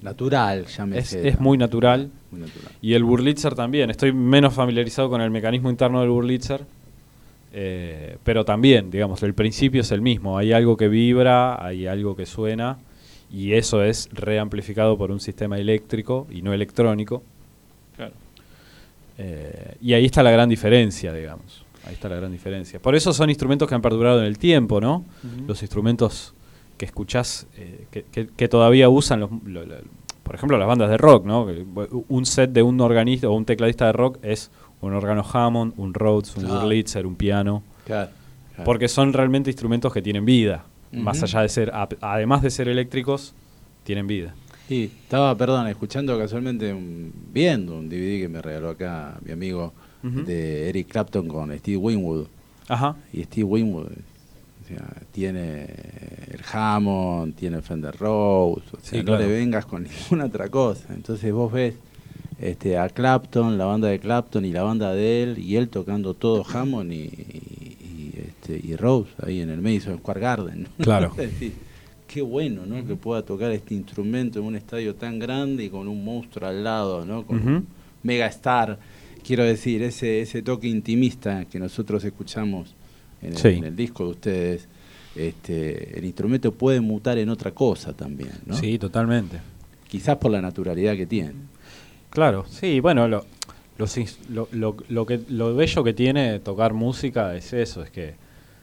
natural, llámese. Es muy natural. Muy natural. Y el Wurlitzer también. Estoy menos familiarizado con el mecanismo interno del Wurlitzer. Pero también, digamos, el principio es el mismo. Hay algo que vibra, hay algo que suena, y eso es reamplificado por un sistema eléctrico y no electrónico. Claro. Y ahí está la gran diferencia, digamos. Ahí está la gran diferencia. Por eso son instrumentos que han perdurado en el tiempo, ¿no? Uh-huh. Los instrumentos que escuchás, que todavía usan, por ejemplo, las bandas de rock, ¿no? Un set de un organista o un tecladista de rock es un órgano Hammond, un Rhodes, un Wurlitzer, un piano. Claro. Porque son realmente instrumentos que tienen vida. Uh-huh. Más allá de ser, además de ser eléctricos, tienen vida. Sí, estaba, escuchando casualmente, viendo un DVD que me regaló acá mi amigo de Eric Clapton con Steve Winwood. Ajá. Y Steve Winwood, o sea, tiene el Hammond, tiene el Fender Rhodes, o sea, no le vengas con ninguna otra cosa. Entonces vos ves a Clapton, la banda de Clapton y la banda de él, y él tocando todo Hammond y Rhodes ahí en el Madison Square Garden, ¿no? Claro. Es decir, qué bueno, ¿no? Que pueda tocar este instrumento en un estadio tan grande y con un monstruo al lado, ¿no? Con un megastar. Quiero decir, ese toque intimista que nosotros escuchamos en el disco de ustedes, el instrumento puede mutar en otra cosa también, ¿no? Sí, totalmente. Quizás por la naturalidad que tiene. Claro, sí, bueno, lo bello que tiene tocar música es eso, es que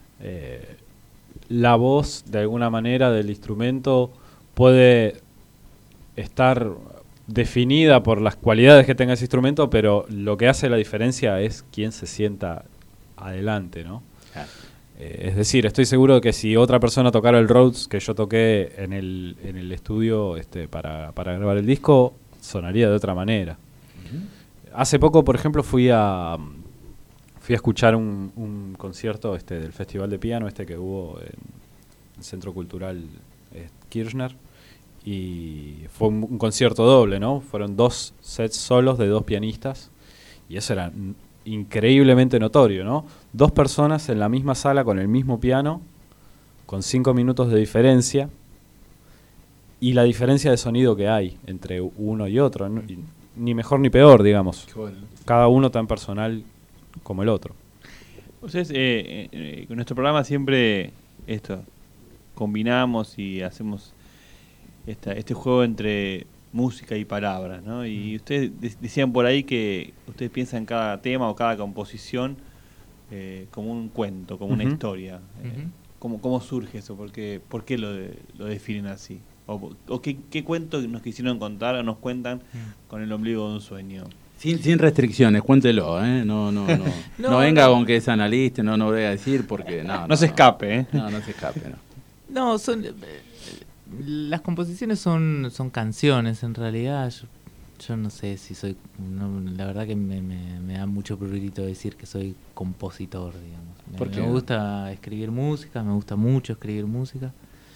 la voz, de alguna manera, del instrumento puede estar definida por las cualidades que tenga ese instrumento, pero lo que hace la diferencia es quién se sienta adelante, ¿no? Claro. Es decir, estoy seguro de que si otra persona tocara el Rhodes que yo toqué en el estudio para grabar el disco, sonaría de otra manera. Hace poco, por ejemplo, fui a escuchar un concierto del Festival de Piano que hubo en el Centro Cultural Kirchner, y fue un concierto doble, ¿no? Fueron 2 sets solos de 2 pianistas, y eso era increíblemente notorio, ¿no? 2 personas en la misma sala con el mismo piano, con 5 minutos de diferencia, y la diferencia de sonido que hay entre uno y otro, ¿no? Y ni mejor ni peor, digamos. Bueno. Cada uno tan personal como el otro. Ustedes, con nuestro programa siempre combinamos y hacemos este juego entre música y palabras, ¿no? Y ustedes decían por ahí que ustedes piensan cada tema o cada composición como un cuento, como una historia. ¿Cómo surge eso? ¿Por qué lo definen así? ¿O qué cuento nos quisieron contar o nos cuentan con el ombligo de un sueño? Sin restricciones, cuéntelo, ¿eh? No venga con que es analista, no voy a decir porque no se escape, ¿eh? No se escape, no. No, las composiciones son canciones, en realidad. Yo no sé si soy... la verdad que me da mucho prurito decir que soy compositor, digamos. ¿Por qué? Me gusta escribir música, me gusta mucho escribir música.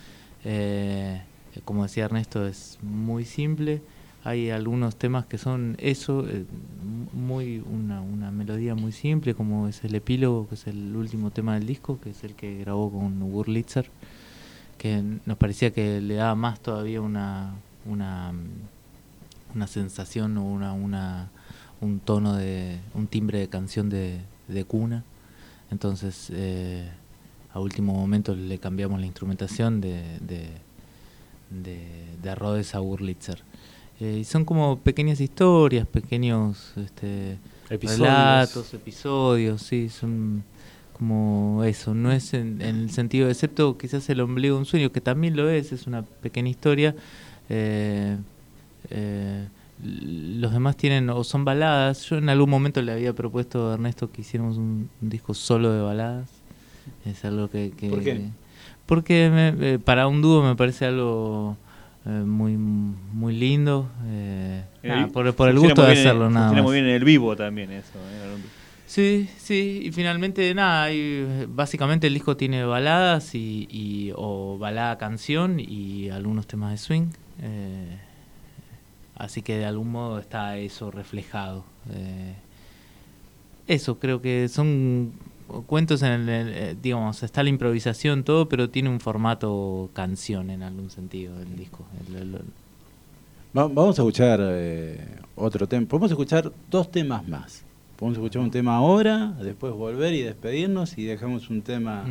Como decía Ernesto, es muy simple. Hay algunos temas que son eso, una melodía muy simple, como es el epílogo, que es el último tema del disco, que es el que grabó con Wurlitzer, que nos parecía que le daba más todavía una sensación o un tono un timbre de canción de cuna. Entonces a último momento le cambiamos la instrumentación de Rhodes a Wurlitzer. Y son como pequeñas historias, pequeños relatos, episodios, sí, son como eso, no es en el sentido, excepto quizás el ombligo de un sueño, que también lo es una pequeña historia. Los demás tienen o son baladas. Yo en algún momento le había propuesto a Ernesto que hiciéramos un disco solo de baladas. Es algo que ¿Por qué? Porque para un dúo me parece algo muy lindo, por el gusto de hacerlo, nada más. Funciona muy bien en el vivo también eso. Sí, y finalmente básicamente el disco tiene baladas o balada canción y algunos temas de swing, así que de algún modo está eso reflejado. Eso creo que son cuentos digamos, está la improvisación todo, pero tiene un formato canción en algún sentido el disco. Vamos a escuchar otro tema. Podemos escuchar 2 temas más. Podemos escuchar un tema ahora, después volver y despedirnos y dejamos un tema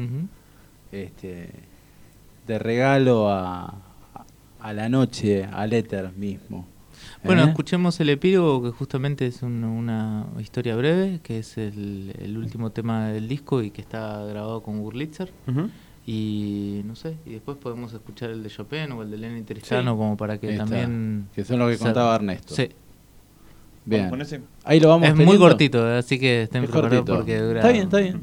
de regalo a la noche, al éter mismo. Bueno, escuchemos el epílogo, que justamente es una historia breve, que es el último tema del disco y que está grabado con Wurlitzer. Y no sé, y después podemos escuchar el de Chopin o el de Lenny Tristano, como para que también... Que son los que contaba Ernesto. Sí. Bien. Ahí lo vamos teniendo. Muy cortito, así que estén preparados porque dura... Está bien.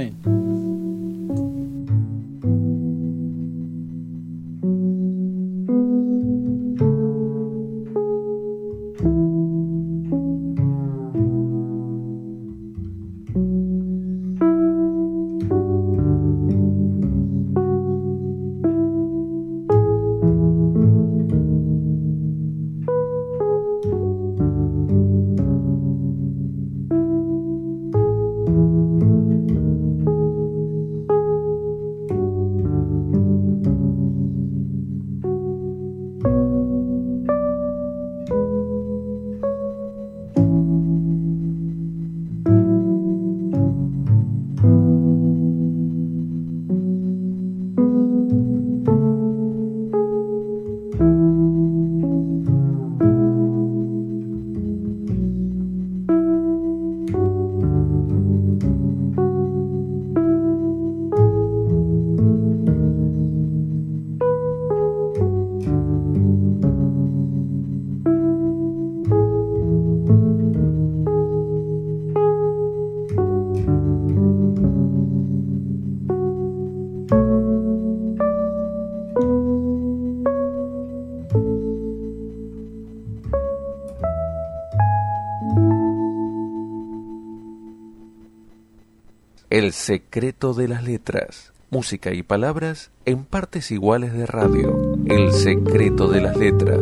El secreto de las letras, música y palabras en partes iguales de radio. El secreto de las letras.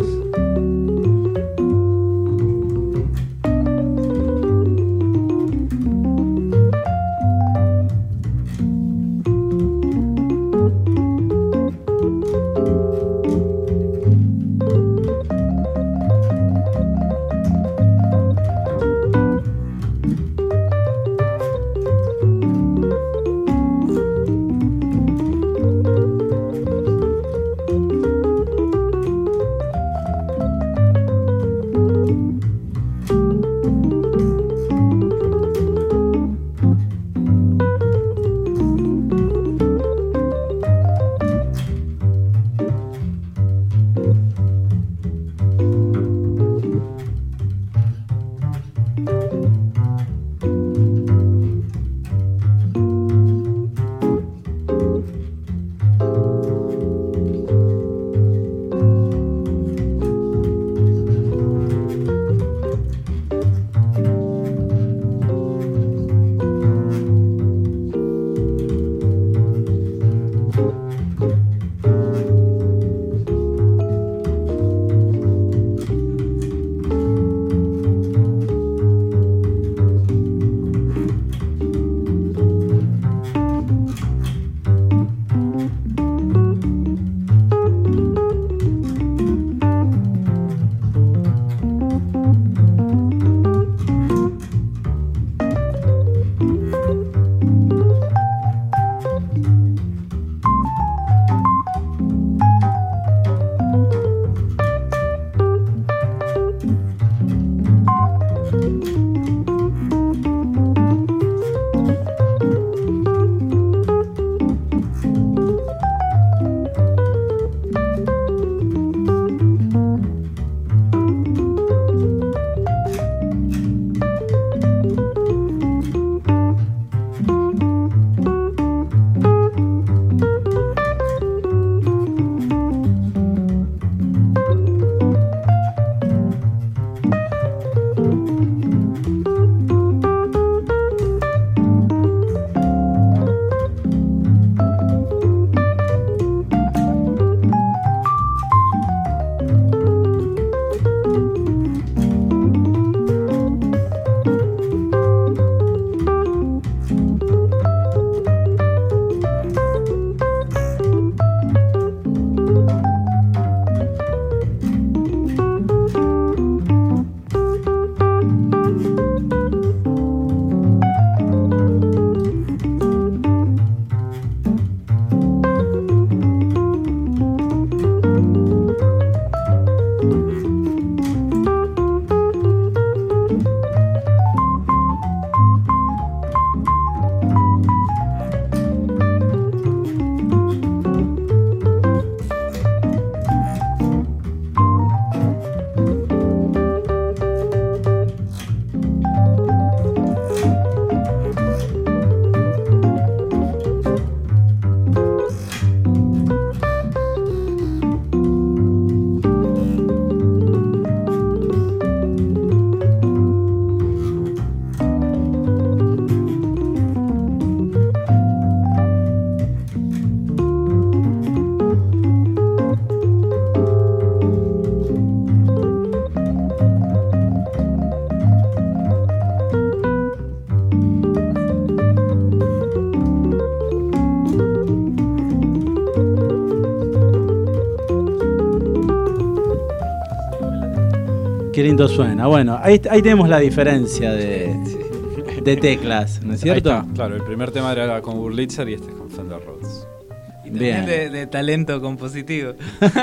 Qué lindo suena. Bueno, ahí tenemos la diferencia de teclas, ¿no es cierto? Ahí está, claro, el primer tema era con Wurlitzer y este es con Fender Rhodes. Bien. De talento compositivo.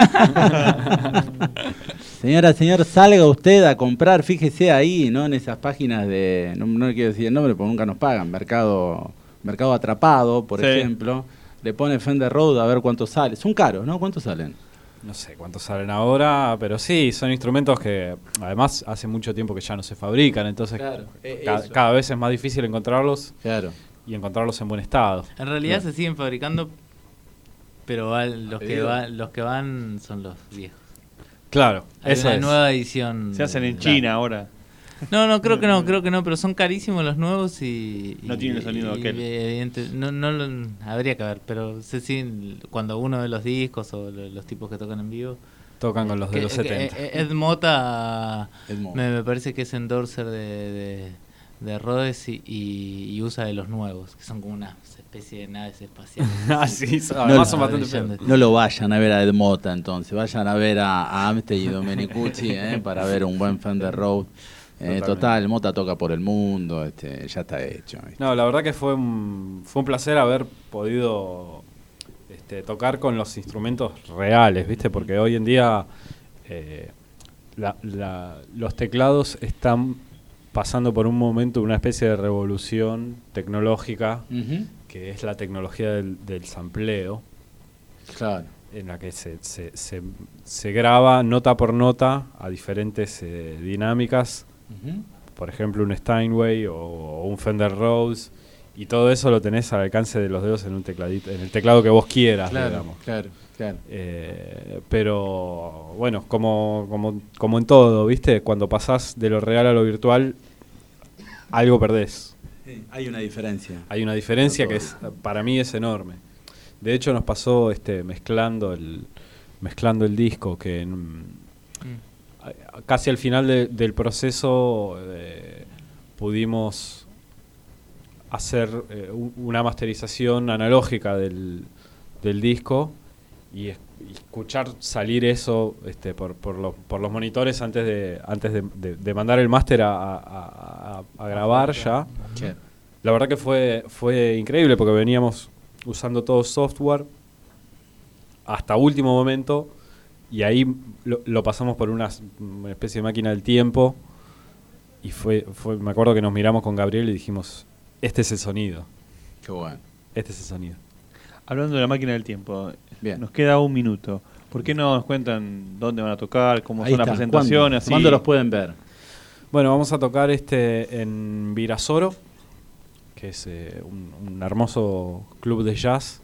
Señora, señor, salga usted a comprar, fíjese ahí, ¿no? En esas páginas de, no quiero decir el nombre porque nunca nos pagan, Mercado Atrapado, por ejemplo, le pone Fender Rhodes a ver cuánto sale. Son caros, ¿no? ¿Cuántos salen? No sé cuántos salen ahora, pero sí, son instrumentos que además hace mucho tiempo que ya no se fabrican, entonces claro, cada vez es más difícil encontrarlos y encontrarlos en buen estado. En realidad se siguen fabricando, pero los que van son los viejos. Claro, hay una nueva edición. Se hacen en China ahora. No, creo que no, pero son carísimos los nuevos y no tienen el sonido aquel. Evidente, no habría que ver, pero cuando uno ve los discos o los tipos que tocan en vivo, tocan con los de los 70. Ed Mota me parece que es endorser de Rhodes y usa de los nuevos, que son como una especie de naves espaciales. Sí, además son bastante feos. No lo vayan a ver a Ed Mota entonces, vayan a ver a Amstead y Domenicucci para ver un buen Fender Rhodes. Total, Mota toca por el mundo, ya está hecho. ¿Viste? No, la verdad que fue un placer haber podido tocar con los instrumentos reales, ¿viste? Porque hoy en día los teclados están pasando por un momento, una especie de revolución tecnológica, que es la tecnología del sampleo. Claro. En la que se graba nota por nota a diferentes dinámicas. Por ejemplo, un Steinway o un Fender Rhodes, y todo eso lo tenés al alcance de los dedos en un tecladito, en el teclado que vos quieras, digamos. Claro. Pero bueno, como en todo, ¿viste? Cuando pasás de lo real a lo virtual, algo perdés. Sí, hay una diferencia. Hay una diferencia que para mí es enorme. De hecho, nos pasó mezclando el disco, que casi al final del proceso pudimos hacer una masterización analógica del disco y escuchar salir eso por los monitores antes de mandar el máster a grabar ya. La verdad que fue increíble porque veníamos usando todo software hasta último momento y ahí lo pasamos por una especie de máquina del tiempo y me acuerdo que nos miramos con Gabriel y dijimos, este es el sonido. Qué bueno. Este es el sonido. Hablando de la máquina del tiempo, bien, nos queda un minuto. ¿Por qué no nos cuentan dónde van a tocar, cómo ahí son las presentaciones? ¿Cuándo los pueden ver? Bueno, vamos a tocar en Virasoro, que es un hermoso club de jazz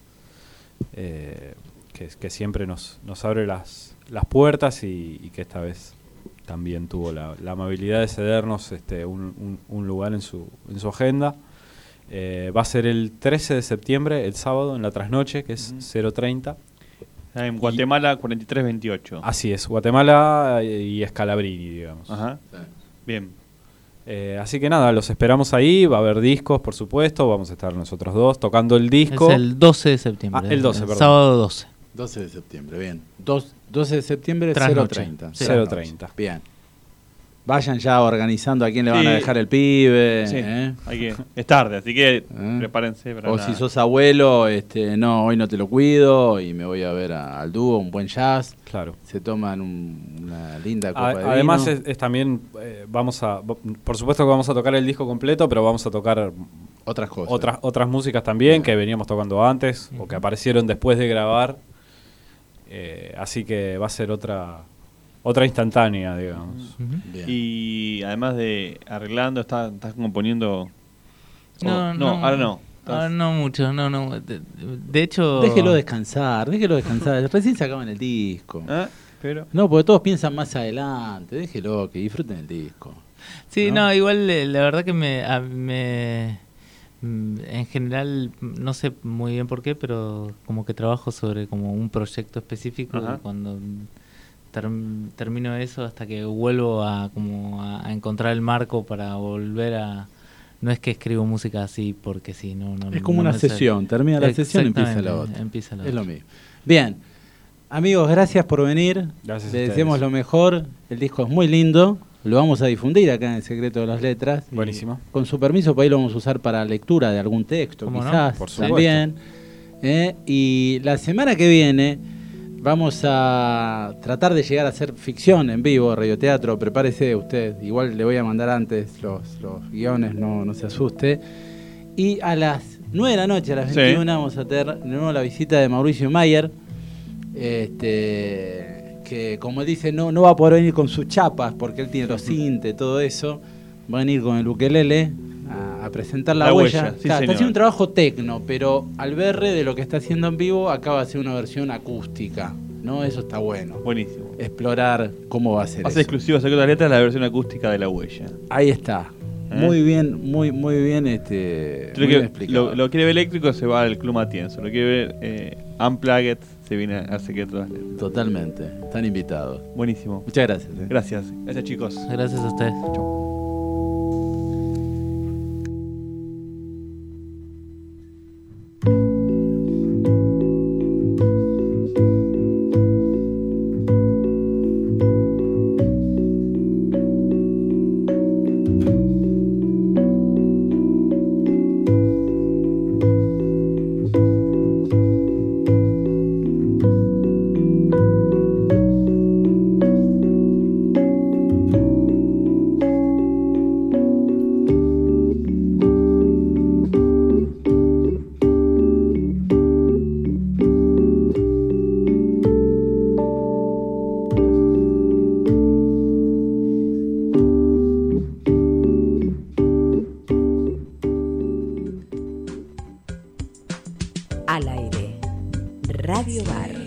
que siempre nos abre las puertas y que esta vez también tuvo la amabilidad de cedernos un lugar en su agenda. Va a ser el 13 de septiembre, el sábado, en la trasnoche, que es 0:30. En Guatemala 4328. Así es, Guatemala y Scalabrini, digamos. Ajá. Sí. Bien. Así que nada, los esperamos ahí, va a haber discos, por supuesto, vamos a estar nosotros dos tocando el disco. Es el 12 de septiembre. El 12, perdón. Sábado 12. 12 de septiembre, bien. 12 de septiembre, Trasnoche. 0:30. 0:30. Bien. Vayan ya organizando a quién le van a dejar el pibe. Sí, es tarde, así que prepárense. Si sos abuelo, no, hoy no te lo cuido y me voy a ver al dúo, un buen jazz. Claro. Se toman una linda copa de vino. Además es también, por supuesto que vamos a tocar el disco completo, pero vamos a tocar otras cosas. Otras músicas también que veníamos tocando antes o que aparecieron después de grabar. Así que va a ser otra instantánea, digamos. Y además de arreglando, estás componiendo. Ahora no. Ahora no mucho, no. De hecho. Déjelo descansar. Recién se acaban el disco. Pero. No, porque todos piensan más adelante. Déjelo, que disfruten el disco. Sí, no igual la verdad que me en general no sé muy bien por qué, pero como que trabajo sobre como un proyecto específico. Y cuando termino eso, hasta que vuelvo a encontrar el marco para volver a... No es que escribo música así porque sí, no. Es como una sesión, termina la sesión y empieza la otra. Es lo mismo. Bien, amigos, gracias por venir. Gracias. Les deseamos lo mejor. El disco es muy lindo. lo vamos a difundir acá en El Secreto de las Letras. Buenísimo. Con su permiso, por ahí lo vamos a usar para lectura de algún texto, quizás, Por supuesto. también. Y la semana que viene vamos a tratar de llegar a hacer ficción en vivo, radioteatro. Prepárese usted, igual le voy a mandar antes los guiones, no se asuste. Y a las 9 de la noche, a las 21, vamos a tener de nuevo la visita de Mauricio Mayer, que como él dice, no va a poder venir con sus chapas, porque él tiene los sintes, todo eso. Va a venir con el ukelele a presentar la huella. Sí, está señor. haciendo un trabajo tecno, pero al verre de lo que está haciendo en vivo, acaba de hacer una versión acústica, ¿no? Eso está bueno. Buenísimo. Explorar cómo va a ser Hace eso. exclusivo Secreto de las Letras la versión acústica de La Huella. Ahí está. Muy bien, muy bien, muy bien explicado. Lo quiere ver eléctrico, se va al Club Matienzo. Lo quiere ver Unplugged, se viene al Secreto de las Letras. Totalmente. Están invitados. Buenísimo. Muchas gracias. Gracias. Gracias, chicos. Gracias a ustedes. Chau. Al aire. Radio Bar.